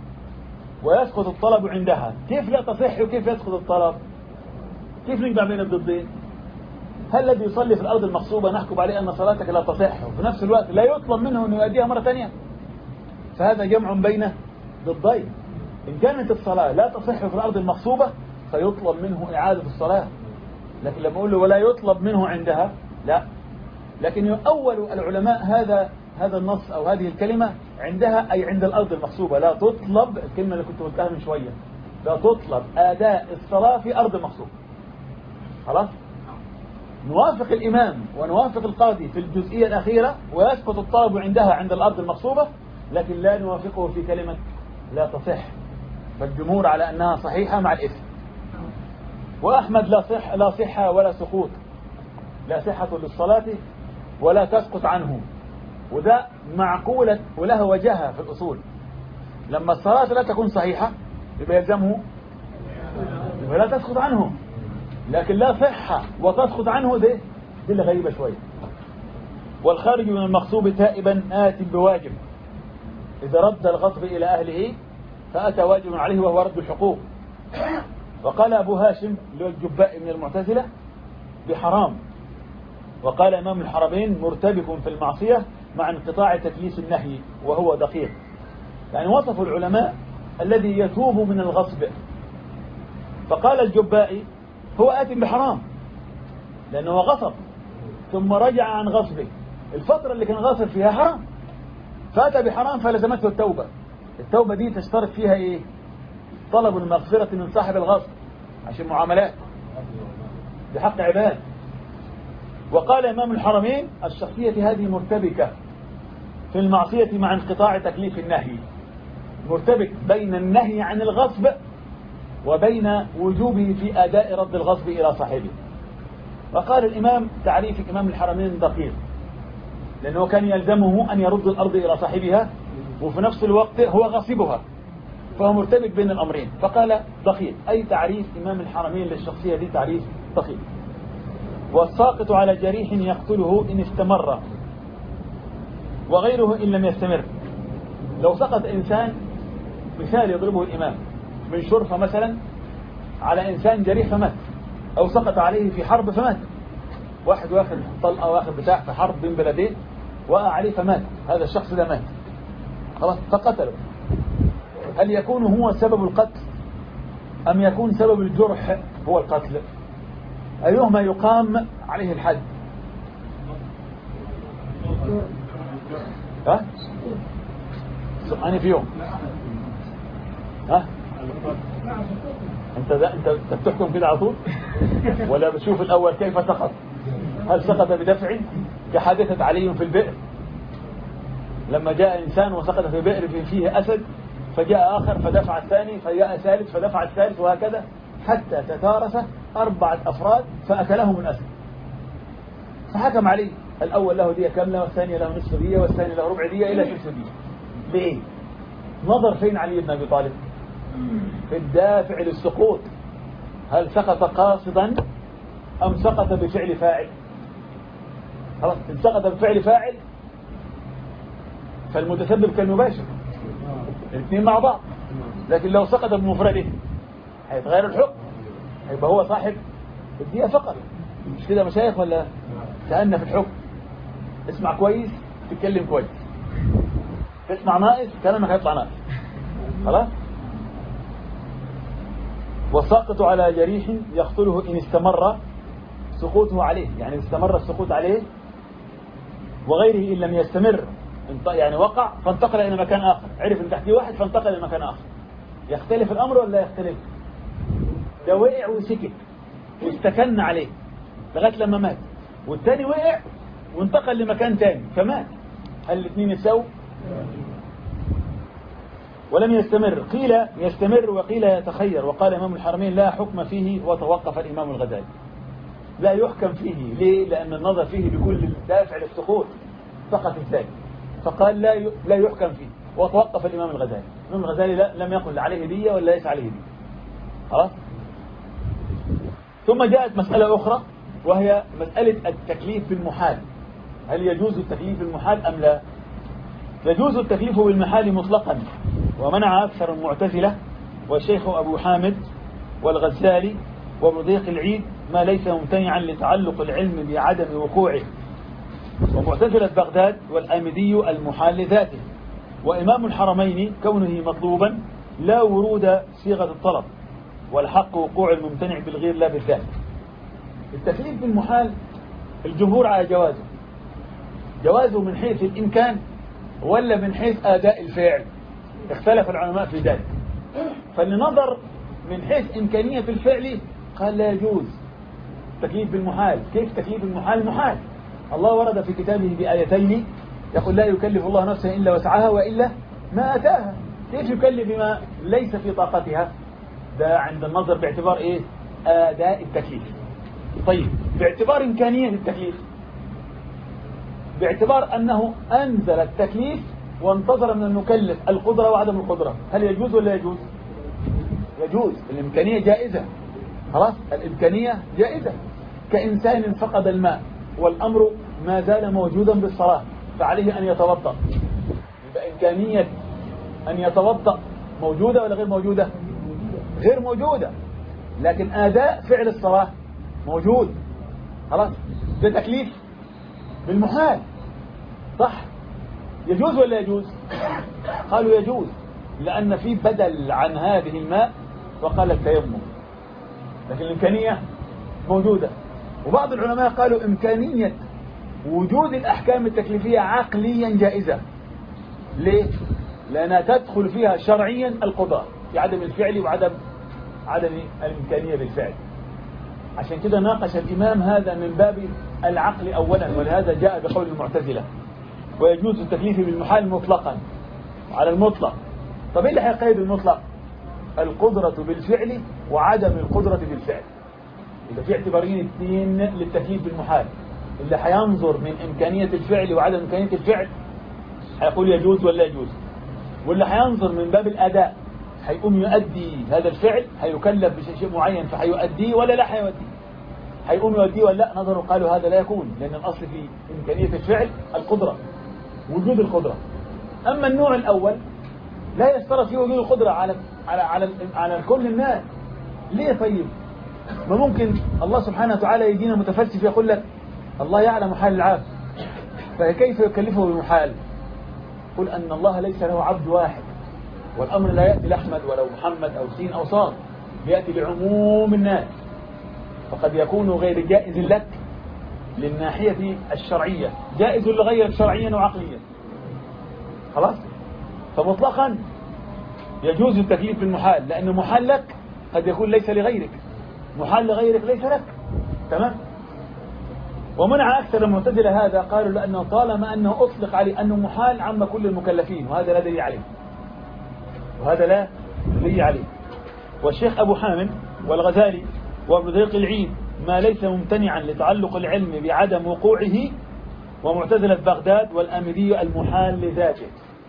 ويسقط الطلب عندها. كيف لا تصح وكيف يسقط الطلب؟ كيف نجمع بين الضدين؟ هل الذي يصلي في الأرض المغصوبة نحكم عليه أن صلاتك لا تصح وفي نفس الوقت لا يطلب منه أن يؤديها مرة ثانية؟ فهذا جمع بين ضدين. إن كانت الصلاة لا تصح في الأرض المغصوبة فيطلب منه إعادة الصلاة، لكن لما أقول له ولا يطلب منه عندها لا. لكن يؤول العلماء هذا هذا النص أو هذه الكلمة عندها أي عند الأرض المغصوبة. لا تطلب، الكلمة اللي كنت قلتها من شوية، لا تطلب أداء الصلاة في أرض مغصوبة. خلاص؟ نوافق الإمام ونوافق القاضي في الجزئية الأخيرة ويسقط الطلب عندها عند الأرض المغصوبة، لكن لا نوافقه في كلمة لا تصح. فالجمهور على أنها صحيحة مع الإثم. وأحمد لا صح لا صحة ولا سقوط، لا صحة للصلاة ولا تسقط عنه، وده معقولة ولها وجهة في الأصول. لما الصلاة لا تكون صحيحة يبقى يلزمه يبقى لا تسقط عنه، لكن لا صحة وتسقط عنه ده دي اللي غريبة شوية. والخارج من المغصوب تائبا آت بواجب، إذا رد الغصب إلى أهله فأتى واجب عليه وهو رد الحقوق. وقال أبو هاشم اللي هو الجباء من المعتزلة بحرام، وقال إمام الحرمين مرتبك في المعصية مع انقطاع تكليف النهي وهو دقيق. يعني وصفوا العلماء الذي يتوب من الغصب، فقال الجبائي هو آت بحرام لأنه غصب ثم رجع عن غصبه، الفترة اللي كان غاصب فيها حرام، فأتى بحرام فلزمته التوبة. التوبة دي تشترط فيها إيه؟ طلب المغفرة من صاحب الغصب عشان معاملات بحق عباد. وقال إمام الحرمين الشخصية هذه مرتبكة في المعصية مع انقطاع تكليف النهي، مرتبك بين النهي عن الغصب وبين وجوبه في أداء رد الغصب إلى صاحبه. وقال الإمام تعريف إمام الحرمين دقيق، لأنه كان يلزمه أن يرد الأرض إلى صاحبها وفي نفس الوقت هو غصبها، فهو مرتبك بين الأمرين، فقال دقيق. أي تعريف إمام الحرمين للشخصية دي تعريف دقيق. والساقط على جريح يقتله إن استمر وغيره إن لم يستمر. لو سقط إنسان، مثال يضربه الإمام، من شرفة مثلا على إنسان جريح فمات، أو سقط عليه في حرب فمات، واحد واخد طلقة واخد بتاع في حرب بين بلدين وقع عليه فمات، هذا الشخص ده مات خلاص فقتله، هل يكون هو سبب القتل أم يكون سبب الجرح هو القتل؟ أيهما يقام عليه الحد؟ ها؟ سبحاني في يوم ها؟ انت ده انت بتحكم كده على طول ولا بتشوف الأول كيف سقط؟ هل سقط بدفع كحادثة علي في البئر لما جاء إنسان وسقط في بئر فيه أسد، فجاء آخر فدفع الثاني، فجاء ثالث فدفع الثالث، وهكذا حتى تتارث أربعة أفراد فأكلهم الأسد، فحكم عليه الأول له دية كاملة، والثاني له نصف دية، والثاني له ربع دية إلى ثلث دية. ليه؟ نظر فين علي بن أبي طالب؟ في الدافع للسقوط، هل سقط قاصدا أم سقط بفعل فاعل؟ خلاص إن سقط بفعل فاعل فالمتسبب كالمباشر، الاثنين مع بعض، لكن لو سقط بمفرده هيتغير الحكم، هيبقى هو صاحب الدية فقط. مش كده مشايخ ولا؟ كأن في الحكم اسمع كويس تتكلم كويس، تسمع ناقص كلامك هيطلع ناقص خلاص. والساقط على جريح يقتله إن استمر سقوطه عليه، يعني استمر السقوط عليه، وغيره إن لم يستمر، يعني وقع فانتقل إلى مكان آخر، عرف ان تحتيه واحد فانتقل إلى مكان آخر. يختلف الأمر ولا لا يختلف؟ ده وقع وسكت واستكن عليه لغاية لما مات، والثاني وقع وانتقل لمكان ثاني فمات، هل الاثنين يساووا؟ ولم يستمر، قيل يستمر وقيل يتخير، وقال إمام الحرمين لا حكم فيه، وتوقف الإمام الغزالي. لا يحكم فيه، ليه؟ لأن النظر فيه بكل دافع للسقوط فقط الثاني، فقال لا لا يحكم فيه، وتوقف الإمام الغزالي. الإمام الغزالي لا لم يقل عليه دية ولا ليس عليه دية خلاص. ثم جاءت مسألة أخرى وهي مسألة التكليف بالمحال، هل يجوز التكليف بالمحال أم لا؟ يجوز التكليف بالمحال مطلقا، ومنع أكثر المعتزلة والشيخ أبو حامد والغزالي وابن دقيق العيد ما ليس ممتنعا لتعلق العلم بعدم وقوعه، ومعتزلة بغداد والآمدي المحال لذاته، وإمام الحرمين كونه مطلوبا لا ورود صيغة الطلب، والحق وقوع الممتنع بالغير لا بالذات. التكليف بالمحال الجمهور على جوازه، جوازه من حيث الإمكان ولا من حيث أداء الفعل، اختلف العلماء في ذلك. فلنظر من حيث إمكانية الفعل قال لا يجوز تكليف بالمحال. كيف تكليف المحال؟ محال. الله ورد في كتابه بآيتين يقول لا يكلف الله نفسا إلا وسعها وإلا ما أتاها. كيف يكلف بما ليس في طاقتها؟ ده عند النظر باعتبار إيه؟ أداء التكليف. طيب باعتبار إمكانية التكليف، باعتبار أنه أنزل التكليف وانتظر من المكلف القدرة وعدم القدرة، هل يجوز ولا يجوز؟ يجوز، الإمكانية جائزة خلاص، الإمكانية جائزة. كإنسان فقد الماء والأمر ما زال موجودا بالصلاة فعليه أن يتوضأ، يبقى إمكانية أن يتوضأ موجودة ولا غير موجودة؟ غير موجودة، لكن أداء فعل الصلاة موجود خلاص. ده تكليف بالمحال صح؟ يجوز ولا يجوز؟ قالوا يجوز، لأن في بدل عن هذه الماء وقال التيمم، لكن الإمكانية موجودة. وبعض العلماء قالوا إمكانية وجود الأحكام التكليفية عقليا جائزة. ليه؟ لأنها تدخل فيها شرعيا القضاء في عدم الفعل وعدم عدم الإمكانية بالفعل. عشان كده ناقش الإمام هذا من باب العقل أولا، ولهذا جاء بقول المعتزلة ويجوز التكليف بالمحال مطلقا على المطلق. طب إيه اللي هيقيد المطلق؟ القدرة بالفعل وعدم القدرة بالفعل. إذا في اعتبارين اثنين للتكليف بالمحال، اللي هينظر من إمكانية الفعل وعدم إمكانية الفعل هيقول يجوز ولا يجوز، واللي هينظر من باب الأداء هيقوم يؤدي هذا الفعل، هيكلف بشيء معين فهيؤديه ولا لا هيؤديه، هيقوم يوديه ولا لا؟ نظروا قالوا هذا لا يكون، لأن الأصل في إمكانية الفعل القدرة، وجود القدرة. أما النوع الأول لا يشترط فيه وجود القدرة على على على على كل الناس. ليه طيب؟ ما ممكن الله سبحانه وتعالى يدينا متفلسف يقول لك الله يعلم حال العبد فكيف يكلفه بمحال؟ قل أن الله ليس له عبد واحد، والأمر لا يأتي لأحمد ولا محمد أو سين أو صاد، يأتي لعموم الناس، فقد يكون غير جائز لك للناحية الشرعية، جائز لغيرك شرعيا وعقليا. خلاص؟ فمطلقا يجوز التكليف بالمحال، لأن محال لك قد يكون ليس لغيرك، محال لغيرك ليس لك. تمام؟ ومنع أكثر المعتزلة هذا، قالوا لأنه طالما أنه أطلق عليه أنه محال عم كل المكلفين، وهذا لا دليل عليه، وهذا لا دليل عليه. والشيخ أبو حامد والغزالي وابن دقيق العيد ما ليس ممتنعا لتعلق العلم بعدم وقوعه، ومعتزلة بغداد والآمدي المحال لذاته.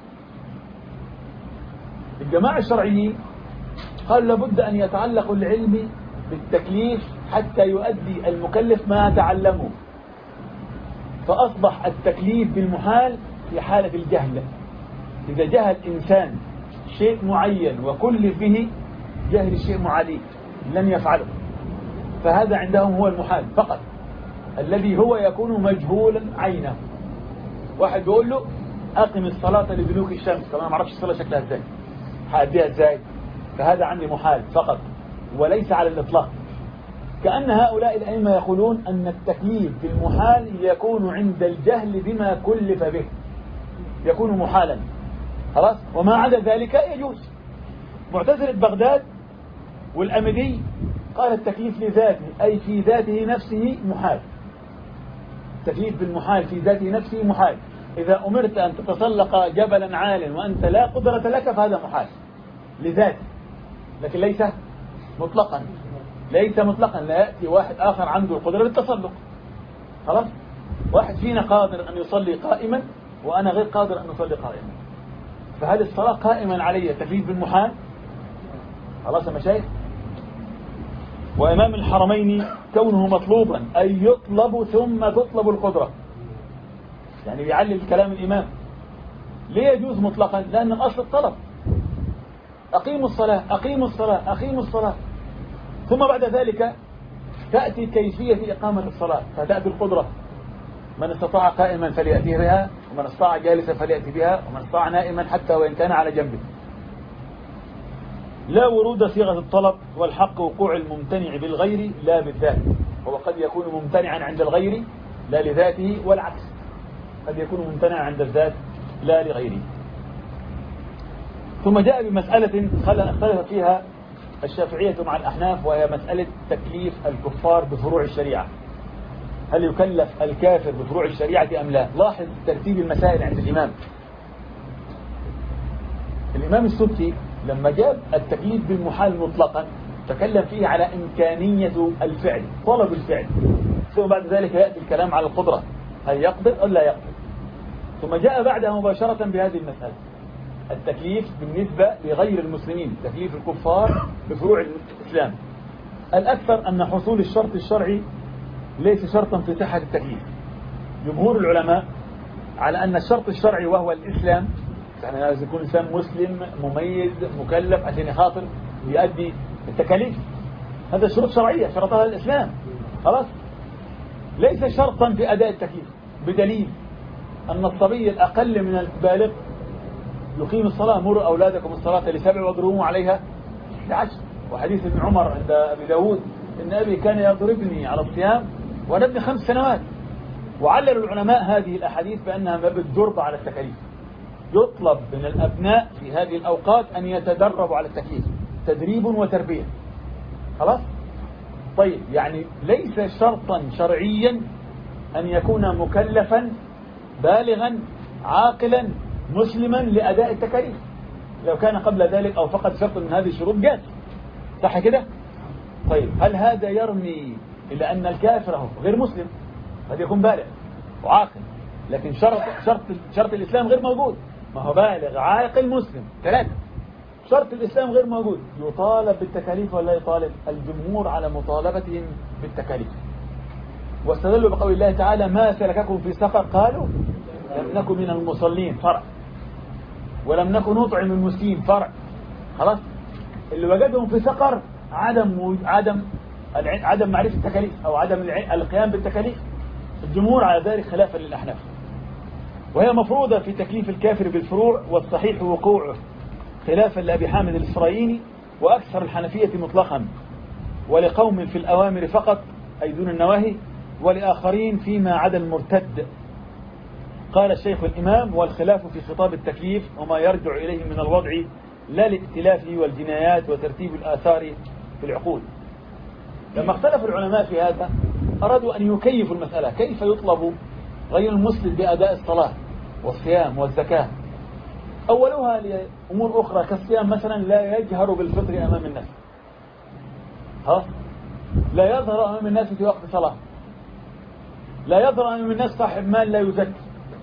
الجماعة الشرعيين قالوا لابد أن يتعلق العلم بالتكليف حتى يؤدي المكلف ما تعلمه، فأصبح التكليف بالمحال في حالة الجهل. إذا جهل إنسان شيء معين وكلف به، جهل الشيء معادي لن يفعله، فهذا عندهم هو المحال فقط، الذي هو يكون مجهولا عينه. واحد بيقول له أقم الصلاة لدلوك الشمس، طبعا ما أعرفش الصلاة شكلها إزاي، هأديها إزاي؟ فهذا عندي محال فقط وليس على الإطلاق. كأن هؤلاء الأئمة يقولون أن التكليف بالمحال يكون عند الجهل بما كلف به، يكون محالا. خلاص؟ وما عدا ذلك يجوز. معتزلة بغداد والأمدي قال التكليف لذاته، أي في ذاته نفسه محال. التكليف بالمحال في ذاته نفسه محال. إذا أمرت أن تتسلق جبلا عالا وأنت لا قدرة لك فهذا محال لذاته، لكن ليس مطلقا، ليس مطلقا. لا يأتي واحد آخر عنده القدرة للتسلق. خلاص؟ واحد فينا قادر أن يصلي قائما وأنا غير قادر أن أصلي قائما، فهذه الصلاة قائما علي تكليف بالمحال. خلاص يا مشايخ؟ وإمام الحرمين كونه مطلوبا أي يطلب ثم تطلب القدرة، يعني بيعلل كلام الإمام. ليه يجوز مطلقا؟ لأن الأصل الطلب، أقيموا الصلاة أقيموا الصلاة أقيموا الصلاة، ثم بعد ذلك تأتي كيفية إقامة الصلاة فتأتي القدرة. من استطاع قائما فليأتي بها، ومن استطاع جالسا فليأتي بها، ومن استطاع نائما حتى وإن كان على جنبه. لا ورود صيغة الطلب، والحق وقوع الممتنع بالغير لا بالذات، هو قد يكون ممتنعا عند الغير لا لذاته، والعكس قد يكون ممتنعا عند الذات لا لغيره. ثم جاء بمسألة اختلف فيها الشافعية مع الأحناف، وهي مسألة تكليف الكفار بفروع الشريعة. هل يكلف الكافر بفروع الشريعة أم لا؟ لاحظ ترتيب المسائل عند الإمام. الإمام السبكي لما جاب التكليف بالمحال مطلقا تكلم فيه على إمكانية الفعل، طلب الفعل، ثم بعد ذلك يأتي الكلام على القدرة، هل يقدر أو لا يقدر. ثم جاء بعدها مباشرة بهذه المسألة، التكليف بالنسبة لغير المسلمين، تكليف الكفار بفروع الإسلام. الأكثر أن حصول الشرط الشرعي ليس شرطا في صحة التكليف. جمهور العلماء على أن الشرط الشرعي وهو الإسلام، يعني لازم يكون إنسان مسلم مميز مكلف عشان يخاطر يؤدي التكاليف، هذا شروط شرعية شرطها الإسلام. خلاص؟ ليس شرطا في أداء التكليف، بدليل أن الصبي الأقل من البالغ يقيم الصلاة، مروا أولادكم الصلاة لسبع واضربوهم عليها لعشر. وحديث ابن عمر عند أبي داود إن أبي كان يضربني على الصيام وأنا ابن خمس سنوات. وعلل العلماء هذه الأحاديث بأنها ما بالضرب على التكاليف، يطلب من الأبناء في هذه الأوقات أن يتدربوا على التكليف، تدريب وتربية. خلاص؟ طيب، يعني ليس شرطا شرعيا أن يكون مكلفا بالغا عاقلا مسلما لأداء التكاليف. لو كان قبل ذلك أو فقد شرط من هذه الشروط جاز، صح كده؟ طيب، هل هذا يرمي إلى أن الكافر غير مسلم؟ قد يكون بالغ وعاقل، لكن شرط شرط شرط الإسلام غير موجود. ما هو بالغ عاقل مسلم، ثلاثة. شرط الإسلام غير موجود، يطالب بالتكاليف ولا يطالب؟ الجمهور على مطالبتهم بالتكاليف. واستدلوا بقول الله تعالى ما سلككم في سقر قالوا لم نكن من المصلين فرع، ولم نكن نطعم المسكين فرع. خلاص اللي وجدهم في سقر عدم عدم عدم معرفة التكاليف أو عدم القيام بالتكاليف. الجمهور على ذلك خلافا للأحناف، وهي مفروضة في تكليف الكافر بالفروع، والصحيح وقوعه خلافا لأبي حامد الإسرائيلي وأكثر الحنفية مطلقا، ولقوم في الأوامر فقط أي دون النواهي، ولآخرين فيما عدا المرتد. قال الشيخ الإمام والخلاف في خطاب التكليف وما يرجع إليه من الوضع لا الائتلاف والجنايات وترتيب الآثار في العقول. لما اختلف العلماء في هذا أرادوا أن يكيفوا المسألة، كيف يطلب غير المسلم بأداء الصلاة والصيام والزكاة. أولها لأمور أخرى كالصيام مثلا لا يجهر بالفطر أمام الناس، ها؟ لا يظهر أمام الناس في وقت صلاة، لا يظهر أمام الناس صاحب مال لا يزكي.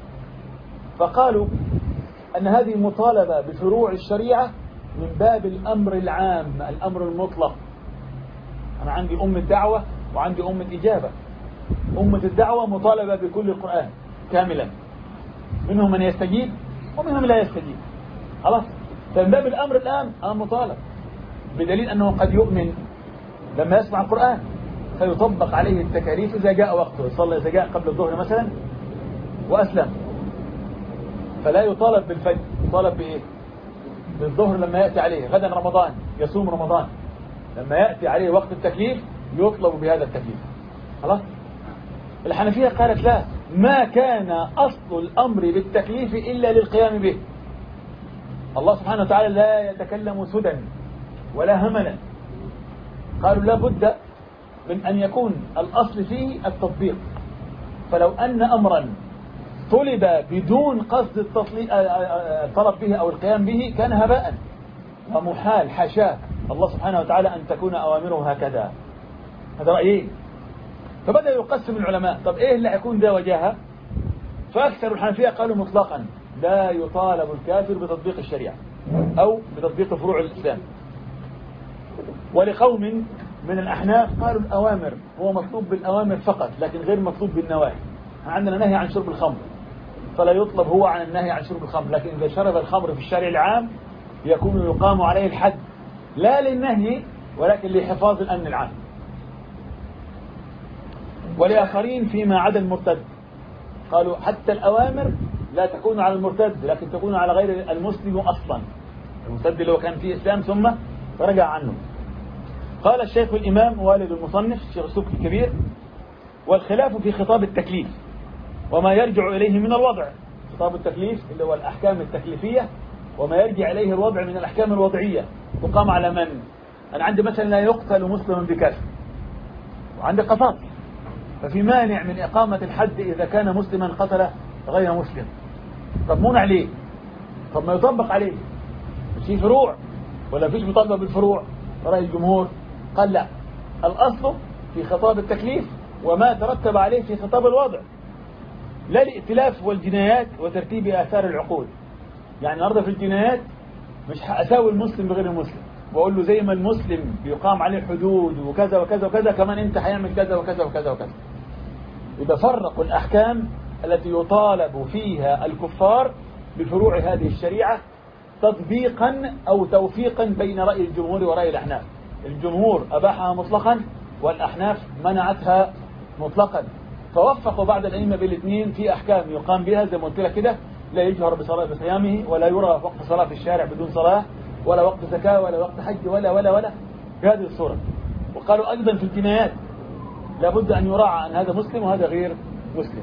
فقالوا أن هذه مطالبة بفروع الشريعة من باب الأمر العام، الأمر المطلق. أنا عندي أمة دعوة وعندي أمة إجابة. أمة الدعوة مطالبة بكل القرآن كاملا، منهم من يستجيب ومنهم لا يستجيب. خلاص فمن باب الأمر الآن أنا مطالب، بدليل أنه قد يؤمن لما يسمع القرآن فيطبق عليه التكاليف إذا جاء وقته، يصلي إذا جاء قبل الظهر مثلا وأسلم فلا يطالب بالفجر، يطالب بإيه؟ بالظهر لما يأتي عليه. غدا رمضان يصوم رمضان، لما يأتي عليه وقت التكليف يطلب بهذا التكليف. خلاص الحنفية قالت لا، ما كان أصل الأمر بالتكليف إلا للقيام به. الله سبحانه وتعالى لا يتكلم سدى ولا هملا. قالوا لا بد من أن يكون الأصل فيه التطبيق. فلو أن أمرا طلب بدون قصد الطلب به أو القيام به كان هباء ومحال، حاشاه الله سبحانه وتعالى أن تكون أوامره هكذا. هذا رأيين. فبدأ يقسم العلماء، طب إيه اللي هيكون ده وجاهه؟ فأكثر الحنفية قالوا مطلقا لا يطالب الكافر بتطبيق الشريعة أو بتطبيق فروع الإسلام. ولقوم من الأحناف قالوا الأوامر هو مطلوب بالأوامر فقط لكن غير مطلوب بالنواهي. عندنا نهي عن شرب الخمر فلا يطلب هو عن النهي عن شرب الخمر، لكن إذا شرب الخمر في الشارع العام يكون يقام عليه الحد لا للنهي ولكن لحفاظ الأمن العام. ولآخرين فيما عدا المرتد قالوا حتى الأوامر لا تكون على المرتد لكن تكون على غير المسلم أصلا، المرتد اللي هو كان فيه إسلام ثم فرجع عنه. قال الشيخ الإمام والد المصنف الشيخ السبكي الكبير والخلاف في خطاب التكليف وما يرجع إليه من الوضع. خطاب التكليف اللي هو الأحكام التكليفية وما يرجع إليه الوضع من الأحكام الوضعية تقام على من؟ أنا عندي مثلا لا يقتل مسلم بكافر وعندي قصاص، ففي مانع من إقامة الحد إذا كان مسلما قتل غير مسلم. طب منع ليه؟ طب ما يطبق عليه مش في فروع ولا فيش مطالبة بالفروع؟ رأي الجمهور قال لا، الأصل في خطاب التكليف وما ترتب عليه في خطاب الوضع، لا الائتلاف والجنايات وترتيب آثار العقول. يعني النهارده في الجنايات مش هأساوي المسلم بغير المسلم وأقول له زي ما المسلم بيقام عليه حدود وكذا وكذا وكذا كمان أنت هيعمل كذا وكذا وكذا وكذا. إذا فرقوا الأحكام التي يطالب فيها الكفار بفروع هذه الشريعة تطبيقا أو توفيقا بين رأي الجمهور ورأي الأحناف. الجمهور أباحها مطلقا والأحناف منعتها مطلقا، فوفقوا بعض الأئمة بالاثنين في أحكام يقام بها زي ما قلت لك كده، لا يجهر بصلاة بصيامه ولا يرى وقت صلاة في الشارع بدون صلاة ولا وقت زكاة ولا وقت حج ولا ولا ولا بهذه الصورة. وقالوا أيضا في الجنايات لابد أن يراعى أن هذا مسلم وهذا غير مسلم.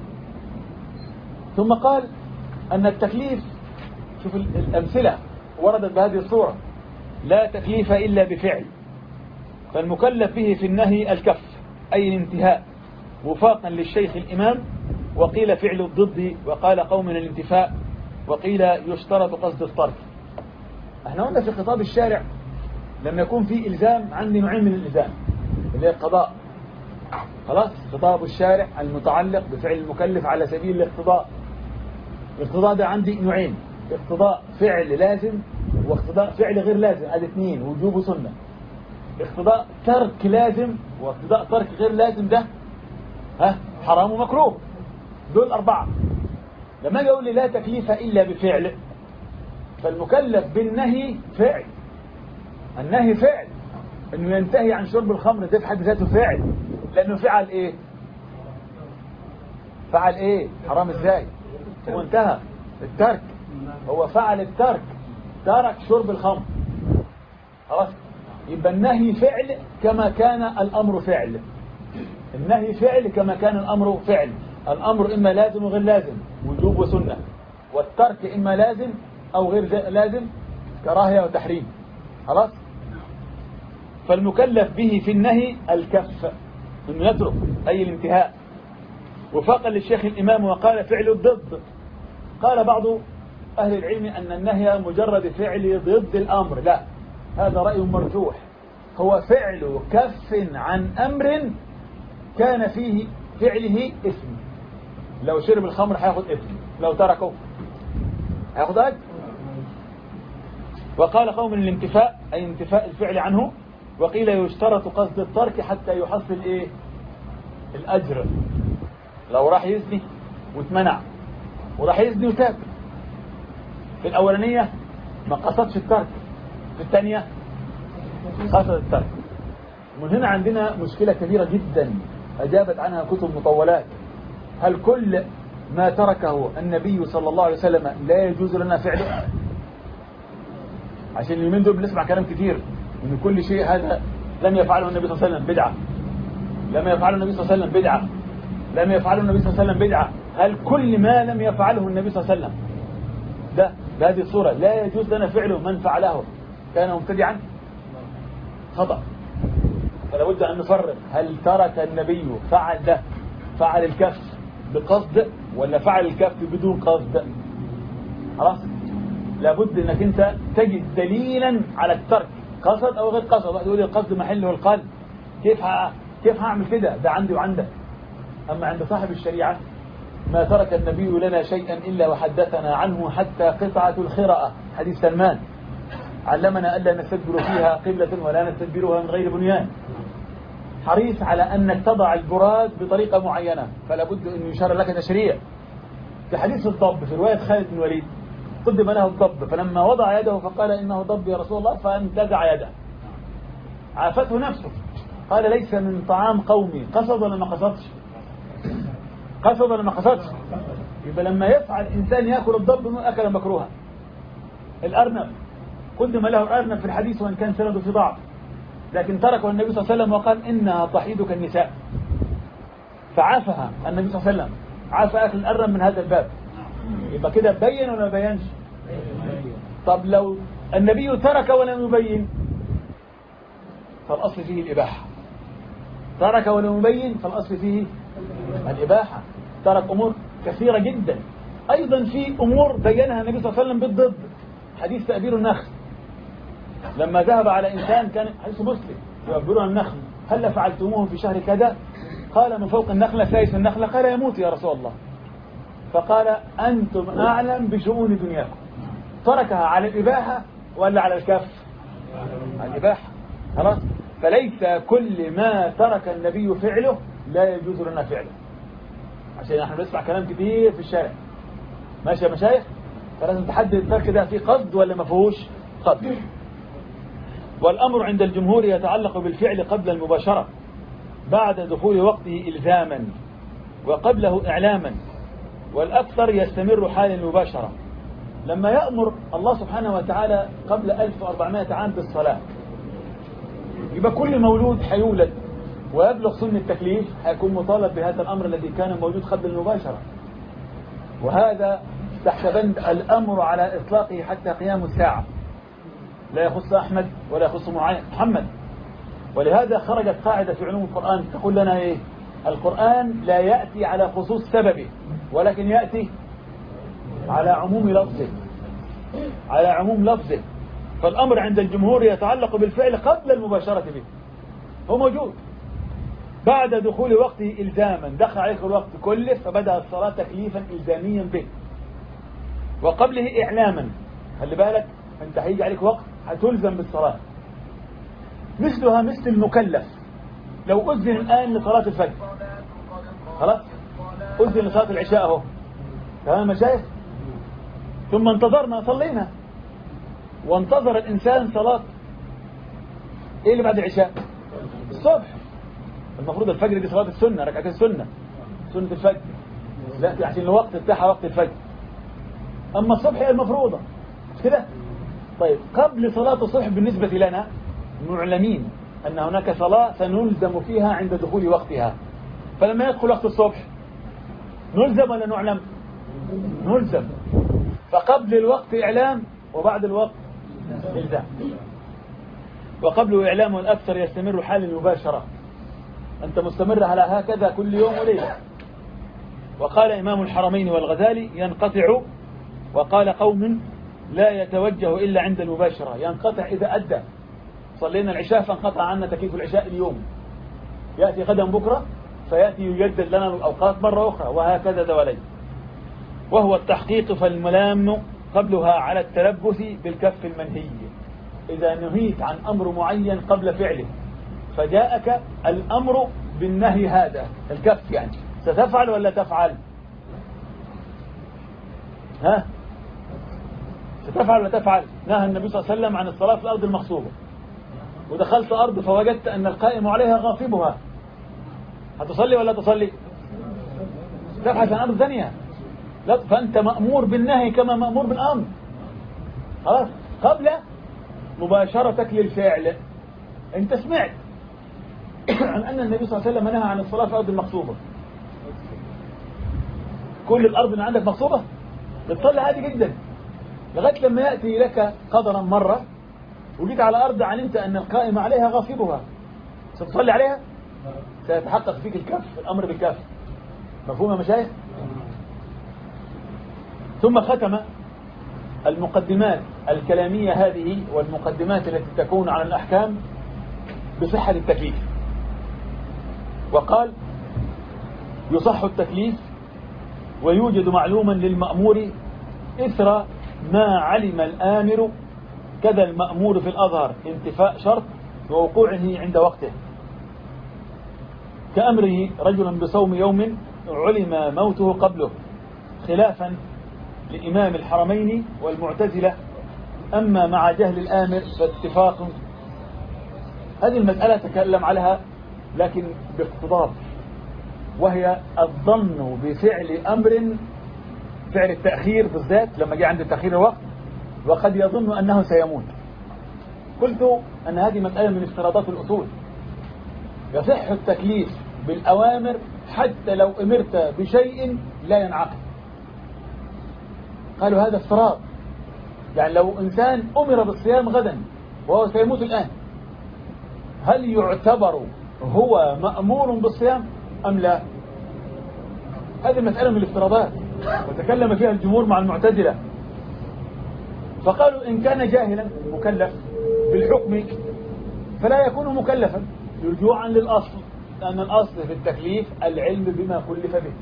ثم قال أن التكليف، شوف الأمثلة وردت بهذه الصورة، لا تكليف إلا بفعل، فالمكلف به في النهي الكف أي الانتهاء وفاقا للشيخ الإمام، وقيل فعل الضد وقال قوم من الانتفاء وقيل يشترط قصد الترك. احنا قلنا في خطاب الشارع لما يكون في إلزام عندي نوعين من الإلزام اللي هي القضاء. خلاص خطاب الشارع المتعلق بفعل المكلف على سبيل الاقتضاء. الاقتضاء ده عندي نوعين، اقتضاء فعل لازم واقتضاء فعل غير لازم، ادي اثنين وجوب وسنة. اقتضاء ترك لازم واقتضاء ترك غير لازم ده ها حرام ومكروه، دول أربعة. لما أجي أقول لي لا تكليف إلا بفعل، فالمكلف بالنهي فعل، النهي فعل، إنه ينتهي عن شرب الخمر ده في حد ذاته فعل، لأنه فعل إيه؟ فعل إيه؟ حرام إزاي؟ هو انتهى الترك، هو فعل الترك، ترك شرب الخمر، خلاص. يبقى النهي فعل كما كان الأمر فعل، النهي فعل كما كان الأمر فعل. الأمر إما لازم وغير لازم، وجوب وسنة، والترك إما لازم أو غير لازم، كراهية وتحريم، خلاص. فالمكلف به في النهي الكف، إنه يترك أي الانتهاء. وفاق للشيخ الإمام وقال فعل الضد. قال بعض أهل العلم أن النهي مجرد فعل ضد الأمر، لا، هذا رأي مرجوح. هو فعل كف عن أمر كان فيه فعله اسم. لو شرب الخمر هياخد اسم، لو تركه هياخد أجر. وقال قوم الانتفاء أي انتفاء الفعل عنه، وقيل يشترط قصد الترك حتى يحصل إيه؟ الأجر. لو راح يزني واتمنع وراح يزني وتاب، في الأولانية ما قصدش الترك، في الثانية قصد الترك. من هنا عندنا مشكلة كبيرة جدا أجابت عنها كتب مطولات. هل كل ما تركه النبي صلى الله عليه وسلم لا يجوز لنا فعله؟ عشان اليومين دول بنسمع كلام كتير إن كل شيء هذا لم يفعله النبي صلى الله عليه وسلم بدعة، لم يفعله النبي صلى الله عليه وسلم بدعة، لم يفعله النبي صلى الله عليه وسلم بدعة. هل كل ما لم يفعله النبي صلى الله عليه وسلم ده بهذه الصورة لا يجوز لنا فعله؟ من فعله كان مبتدعا خطأ. فلا بد أن نفرق، هل ترك النبي فعل ده فعل الكف بقصد ولا فعل الكف بدون قصد؟ خلاص، لابد انك انت تجد دليلا على الترك، قصد او غير قصد. واحد يقول لي القصد محله القلب، كيف ها كيف هعمل كده؟ ده عندي وعندك. اما عند صاحب الشريعة ما ترك النبي لنا شيئا الا وحدثنا عنه حتى قطعة الخرأة، حديث سلمان، علمنا الا نستدبر فيها قبلة ولا نستدبرها من غير بنيان. حريص على انك تضع البراد بطريقة معينة، فلا بد ان يشار لك تشريع. في حديث الضب في رواية خالد بن الوليد قدم له الضب، فلما وضع يده فقال إنه ضب يا رسول الله، فانتزع يده، عافته نفسه، قال ليس من طعام قومي. قصد ولا ما قصدش؟ قصد ولا ما قصدش؟ يبقى لما يفعل إنسان يأكل الضب إنه أكل مكروها. الأرنب قدم له الأرنب في الحديث وإن كان سنده في ضعف، لكن تركه النبي صلى الله عليه وسلم وقال إنها تحيض كالنساء، فعافها النبي صلى الله عليه وسلم، عاف أكل الأرنب من هذا الباب. يبقى كده بين ولا ما بينش؟ طب لو النبي ترك ولم يبين فالأصل فيه الإباحة، ترك ولم يبين فالأصل فيه الإباحة. ترك أمور كثيرة جدا. أيضا في أمور بينها النبي صلى الله عليه وسلم بالضد، حديث تأبير النخل، لما ذهب على إنسان كان حديث مسلم يؤبرون النخل، هل فعلتموه في شهر كذا؟ قال من فوق النخلة سايس النخلة، قال يموت يا رسول الله. فقال أنتم أعلم بشؤون دنياكم. تركها على الإباحة ولا على الكف؟ على الإباحة، خلاص. فليس كل ما ترك النبي فعله لا يجوز لنا فعله، عشان احنا بنسمع كلام كتير في الشارع، ماشي يا مشايخ؟ فلازم تحدد الترك ده فيه قصد ولا ما فيهوش قصد. والأمر عند الجمهور يتعلق بالفعل قبل المباشرة، بعد دخول وقته إلزاما وقبله إعلاما، والأكثر يستمر حال المباشرة. لما يأمر الله سبحانه وتعالى قبل ألف وأربعمائة عام بالصلاة، يبقى كل مولود حيولد ويبلغ سن التكليف هيكون مطالب بهذا الأمر الذي كان موجود قبل المباشرة. وهذا تحت بند الأمر على إطلاقه حتى قيام الساعة، لا يخص أحمد ولا يخص محمد. ولهذا خرجت قاعدة في علوم القرآن تقول لنا إيه؟ القرآن لا يأتي على خصوص سببه، ولكن يأتي على عموم لفظه، على عموم لفظه. فالأمر عند الجمهور يتعلق بالفعل قبل المباشرة به، هو موجود. بعد دخول وقته إلزاما، دخل عليك الوقت كلف فبدأ الصلاة تكليفا إلزاميا به، وقبله إعلاما، خلي بالك أنت هيجي عليك وقت هتلزم بالصلاة. مثلها مثل المكلف، لو أذن الآن لصلاة الفجر خلاص أذن لصلاة العشاء أهو، تمام يا مشايخ؟ ثم انتظرنا صلينا، وانتظر الإنسان صلاة إيه اللي بعد العشاء؟ الصبح. المفروض الفجر دي صلاة السنة، ركعتين السنة، سنة الفجر، لا عشان الوقت بتاعها وقت الفجر. أما الصبح هي المفروضة كده. طيب قبل صلاة الصبح بالنسبة لنا معلمين أن هناك صلاة سنلزم فيها عند دخول وقتها، فلما يدخل وقت الصبح نلزم ولا نعلم؟ نلزم. فقبل الوقت إعلام وبعد الوقت إلزام. وقبله إعلام الأكثر يستمر حال المباشرة، أنت مستمر على هكذا كل يوم وليلة. وقال إمام الحرمين والغزالي ينقطع، وقال قوم لا يتوجه إلا عند المباشرة، ينقطع إذا أدى. صلينا العشاء فانقطع عنا تكليف العشاء اليوم، يأتي غدا بكرة فيأتي يجدد لنا الأوقات مرة أخرى، وهكذا دوالي. وهو التحقيق فالملام قبلها على التلبس بالكف المنهي. إذا نهيت عن أمر معين قبل فعله فجاءك الأمر بالنهي هذا الكف، يعني ستفعل ولا تفعل؟ ها؟ ستفعل ولا تفعل؟ نهى النبي صلى الله عليه وسلم عن الصلاة في الأرض المغصوبة، ودخلت أرض فوجدت أن القائم عليها غاصبها، هتصلي ولا تصلي؟ تبحث عن أرض ثانية. لا، فأنت مأمور بالنهي كما مأمور بالأمر. خلاص، قبل مباشرتك للفعل أنت سمعت عن أن النبي صلى الله عليه وسلم نهى عن الصلاة في الأرض المغصوبة. كل الأرض اللي عندك مغصوبة بتصلي عادي جدا، لغاية لما يأتي لك قدرا مرة وجيت على أرض علمت أن القائم عليها غاصبها، ستصلي عليها؟ سيتحقق فيك الكف، الأمر بالكف. مفهوم يا مشايخ؟ ثم ختم المقدمات الكلامية هذه والمقدمات التي تكون على الأحكام بصحة التكليف، وقال يصح التكليف ويوجد معلوما للمأمور إثر ما علم الآمر، كذا المأمور في الأظهر انتفاء شرط ووقوعه عند وقته، كأمره رجلا بصوم يوم علم موته قبله، خلافا لإمام الحرمين والمعتزلة. أما مع جهل الآمر فاتفاق. هذه المسألة تكلم عليها لكن باقتضاب، وهي الظن بفعل أمر، فعل التأخير بالذات لما جاء عند تأخير الوقت، وقد يظن أنه سيموت. قلت أن هذه مسألة من افتراضات الأصول. يصح التكليف بالأوامر حتى لو أمرت بشيء لا ينعقد. قالوا هذا افتراض، يعني لو إنسان أمر بالصيام غدا وهو سيموت الآن، هل يعتبر هو مأمور بالصيام أم لا؟ هذه مسألة من الافتراضات وتكلم فيها الجمهور مع المعتزلة. فقالوا إن كان جاهلا مكلف بالحكم فلا يكون مكلفا رجوعا للأصل، لأن الأصل في التكليف العلم بما كلف به.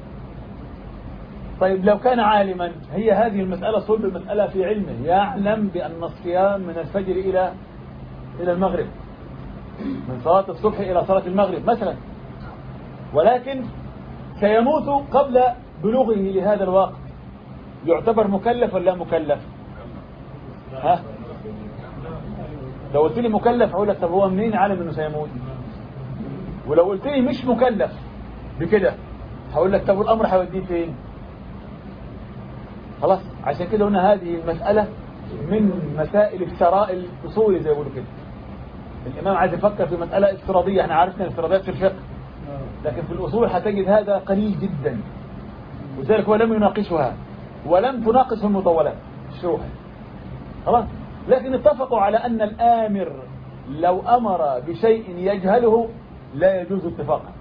طيب لو كان عالما، هي هذه المسألة صلب المسألة في علمه، يعلم بأن الصيام من الفجر إلى إلى المغرب، من صلاة الصبح إلى صلاة المغرب مثلا، ولكن سيموت قبل بلوغه لهذا الوقت، يعتبر مكلف ولا مكلف؟ ها؟ لو قلت لي مكلف هقول لك طب هو منين عالم انه سيموت؟ ولو قلت لي مش مكلف بكده هقول لك طب الامر هيوديه فين؟ خلاص، عشان كده قلنا هذه المسألة من مسائل الثراء الأصولي زي ما بيقولوا كده. الإمام عايز يفكر في مسألة افتراضية، احنا عرفنا الافتراضيات في الفقه، لكن في الأصول هتجد هذا قليل جدا، وذلك هو لم يناقشها ولم تناقشه المطولات الشروح. خلاص، لكن اتفقوا على أن الآمر لو أمر بشيء يجهله لا يجوز اتفاقا.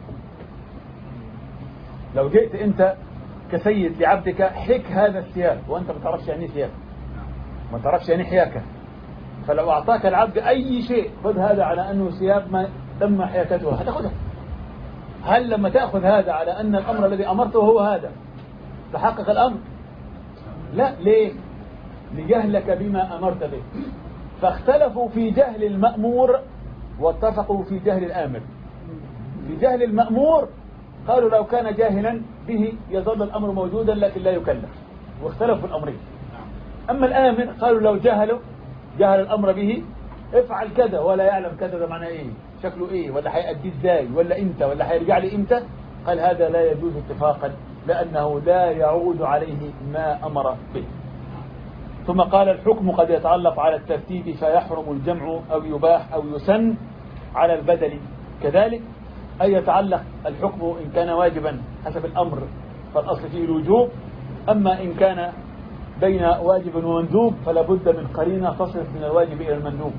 لو جئت أنت كسيد لعبدك حك هذا الثياب وأنت ما تعرفش يعني ثياب، ما تعرفش يعني حياكة، فلو أعطاك العبد أي شيء خذ هذا على أنه ثياب ما تم حياكته هتاخذها. هل لما تأخذ هذا على أن الأمر الذي أمرته هو هذا تحقق الأمر؟ لا. ليه؟ لجهلك بما أمرت به. فاختلفوا في جهل المأمور واتفقوا في جهل الآمر. في جهل المأمور قالوا لو كان جاهلا به يظل الأمر موجودا لكن لا يكلف، واختلفوا الأمرين. أما الآمن قالوا لو جهلوا جهل الأمر به افعل كذا ولا يعلم كذا، ده معناه إيه، شكله إيه، ولا هيأديه إزاي، ولا إمتى، ولا هيرجع لي إمتى. قال هذا لا يجوز اتفاقا لأنه لا يعود عليه ما أمر به. ثم قال الحكم قد يتعلق على الترتيب فيحرم الجمع أو يباح أو يسن على البدل كذلك، أي يتعلق الحكم إن كان واجبا حسب الأمر فالأصل فيه الوجوب، أما إن كان بين واجب ومندوب فلا بد من قرينة تصرف من الواجب إلى المندوب،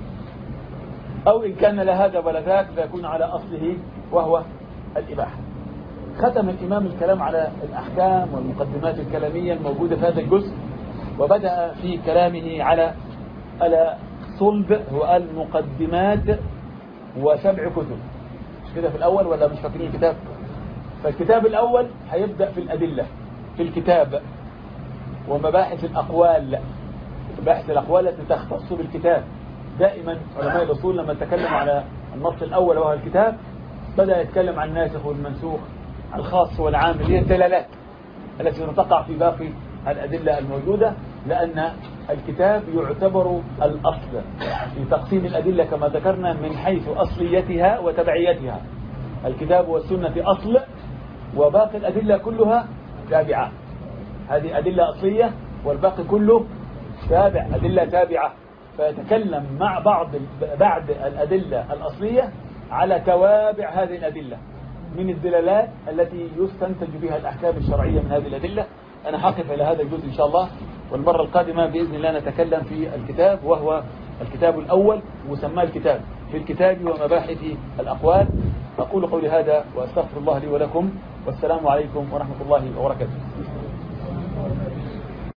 أو إن كان لا هذا ولا ذاك فيكون على أصله وهو الإباحة. ختم الإمام الكلام على الأحكام والمقدمات الكلامية الموجودة في هذا الجزء، وبدأ في كلامه على على صلب هو المقدمات وسبع كتب. مش كده في الأول ولا مش فاكرين الكتاب؟ فالكتاب الأول هيبدأ في الأدلة في الكتاب ومباحث الأقوال، مباحث الأقوال التي تختص بالكتاب. دائما علماء الأصول لما تكلموا على النص الأول وهو الكتاب بدأ يتكلم عن الناسخ والمنسوخ، الخاص والعام، اللي هي الدلالات التي تقع في باقي الأدلة الموجودة، لأن الكتاب يعتبر الأصل في تقسيم الأدلة كما ذكرنا من حيث أصليتها وتبعيتها. الكتاب والسنة أصل وباقي الأدلة كلها تابعة. هذه أدلة أصلية والباقي كله تابع، أدلة تابعة. فيتكلم مع بعض بعد الأدلة الأصلية على توابع هذه الأدلة من الدلالات التي يستنتج بها الأحكام الشرعية من هذه الأدلة. أنا حقف إلى هذا الجزء إن شاء الله، والمرة القادمة بإذن الله نتكلم في الكتاب وهو الكتاب الأول وسماه الكتاب في الكتاب ومباحث الأقوال. أقول قولي هذا وأستغفر الله لي ولكم، والسلام عليكم ورحمة الله وبركاته.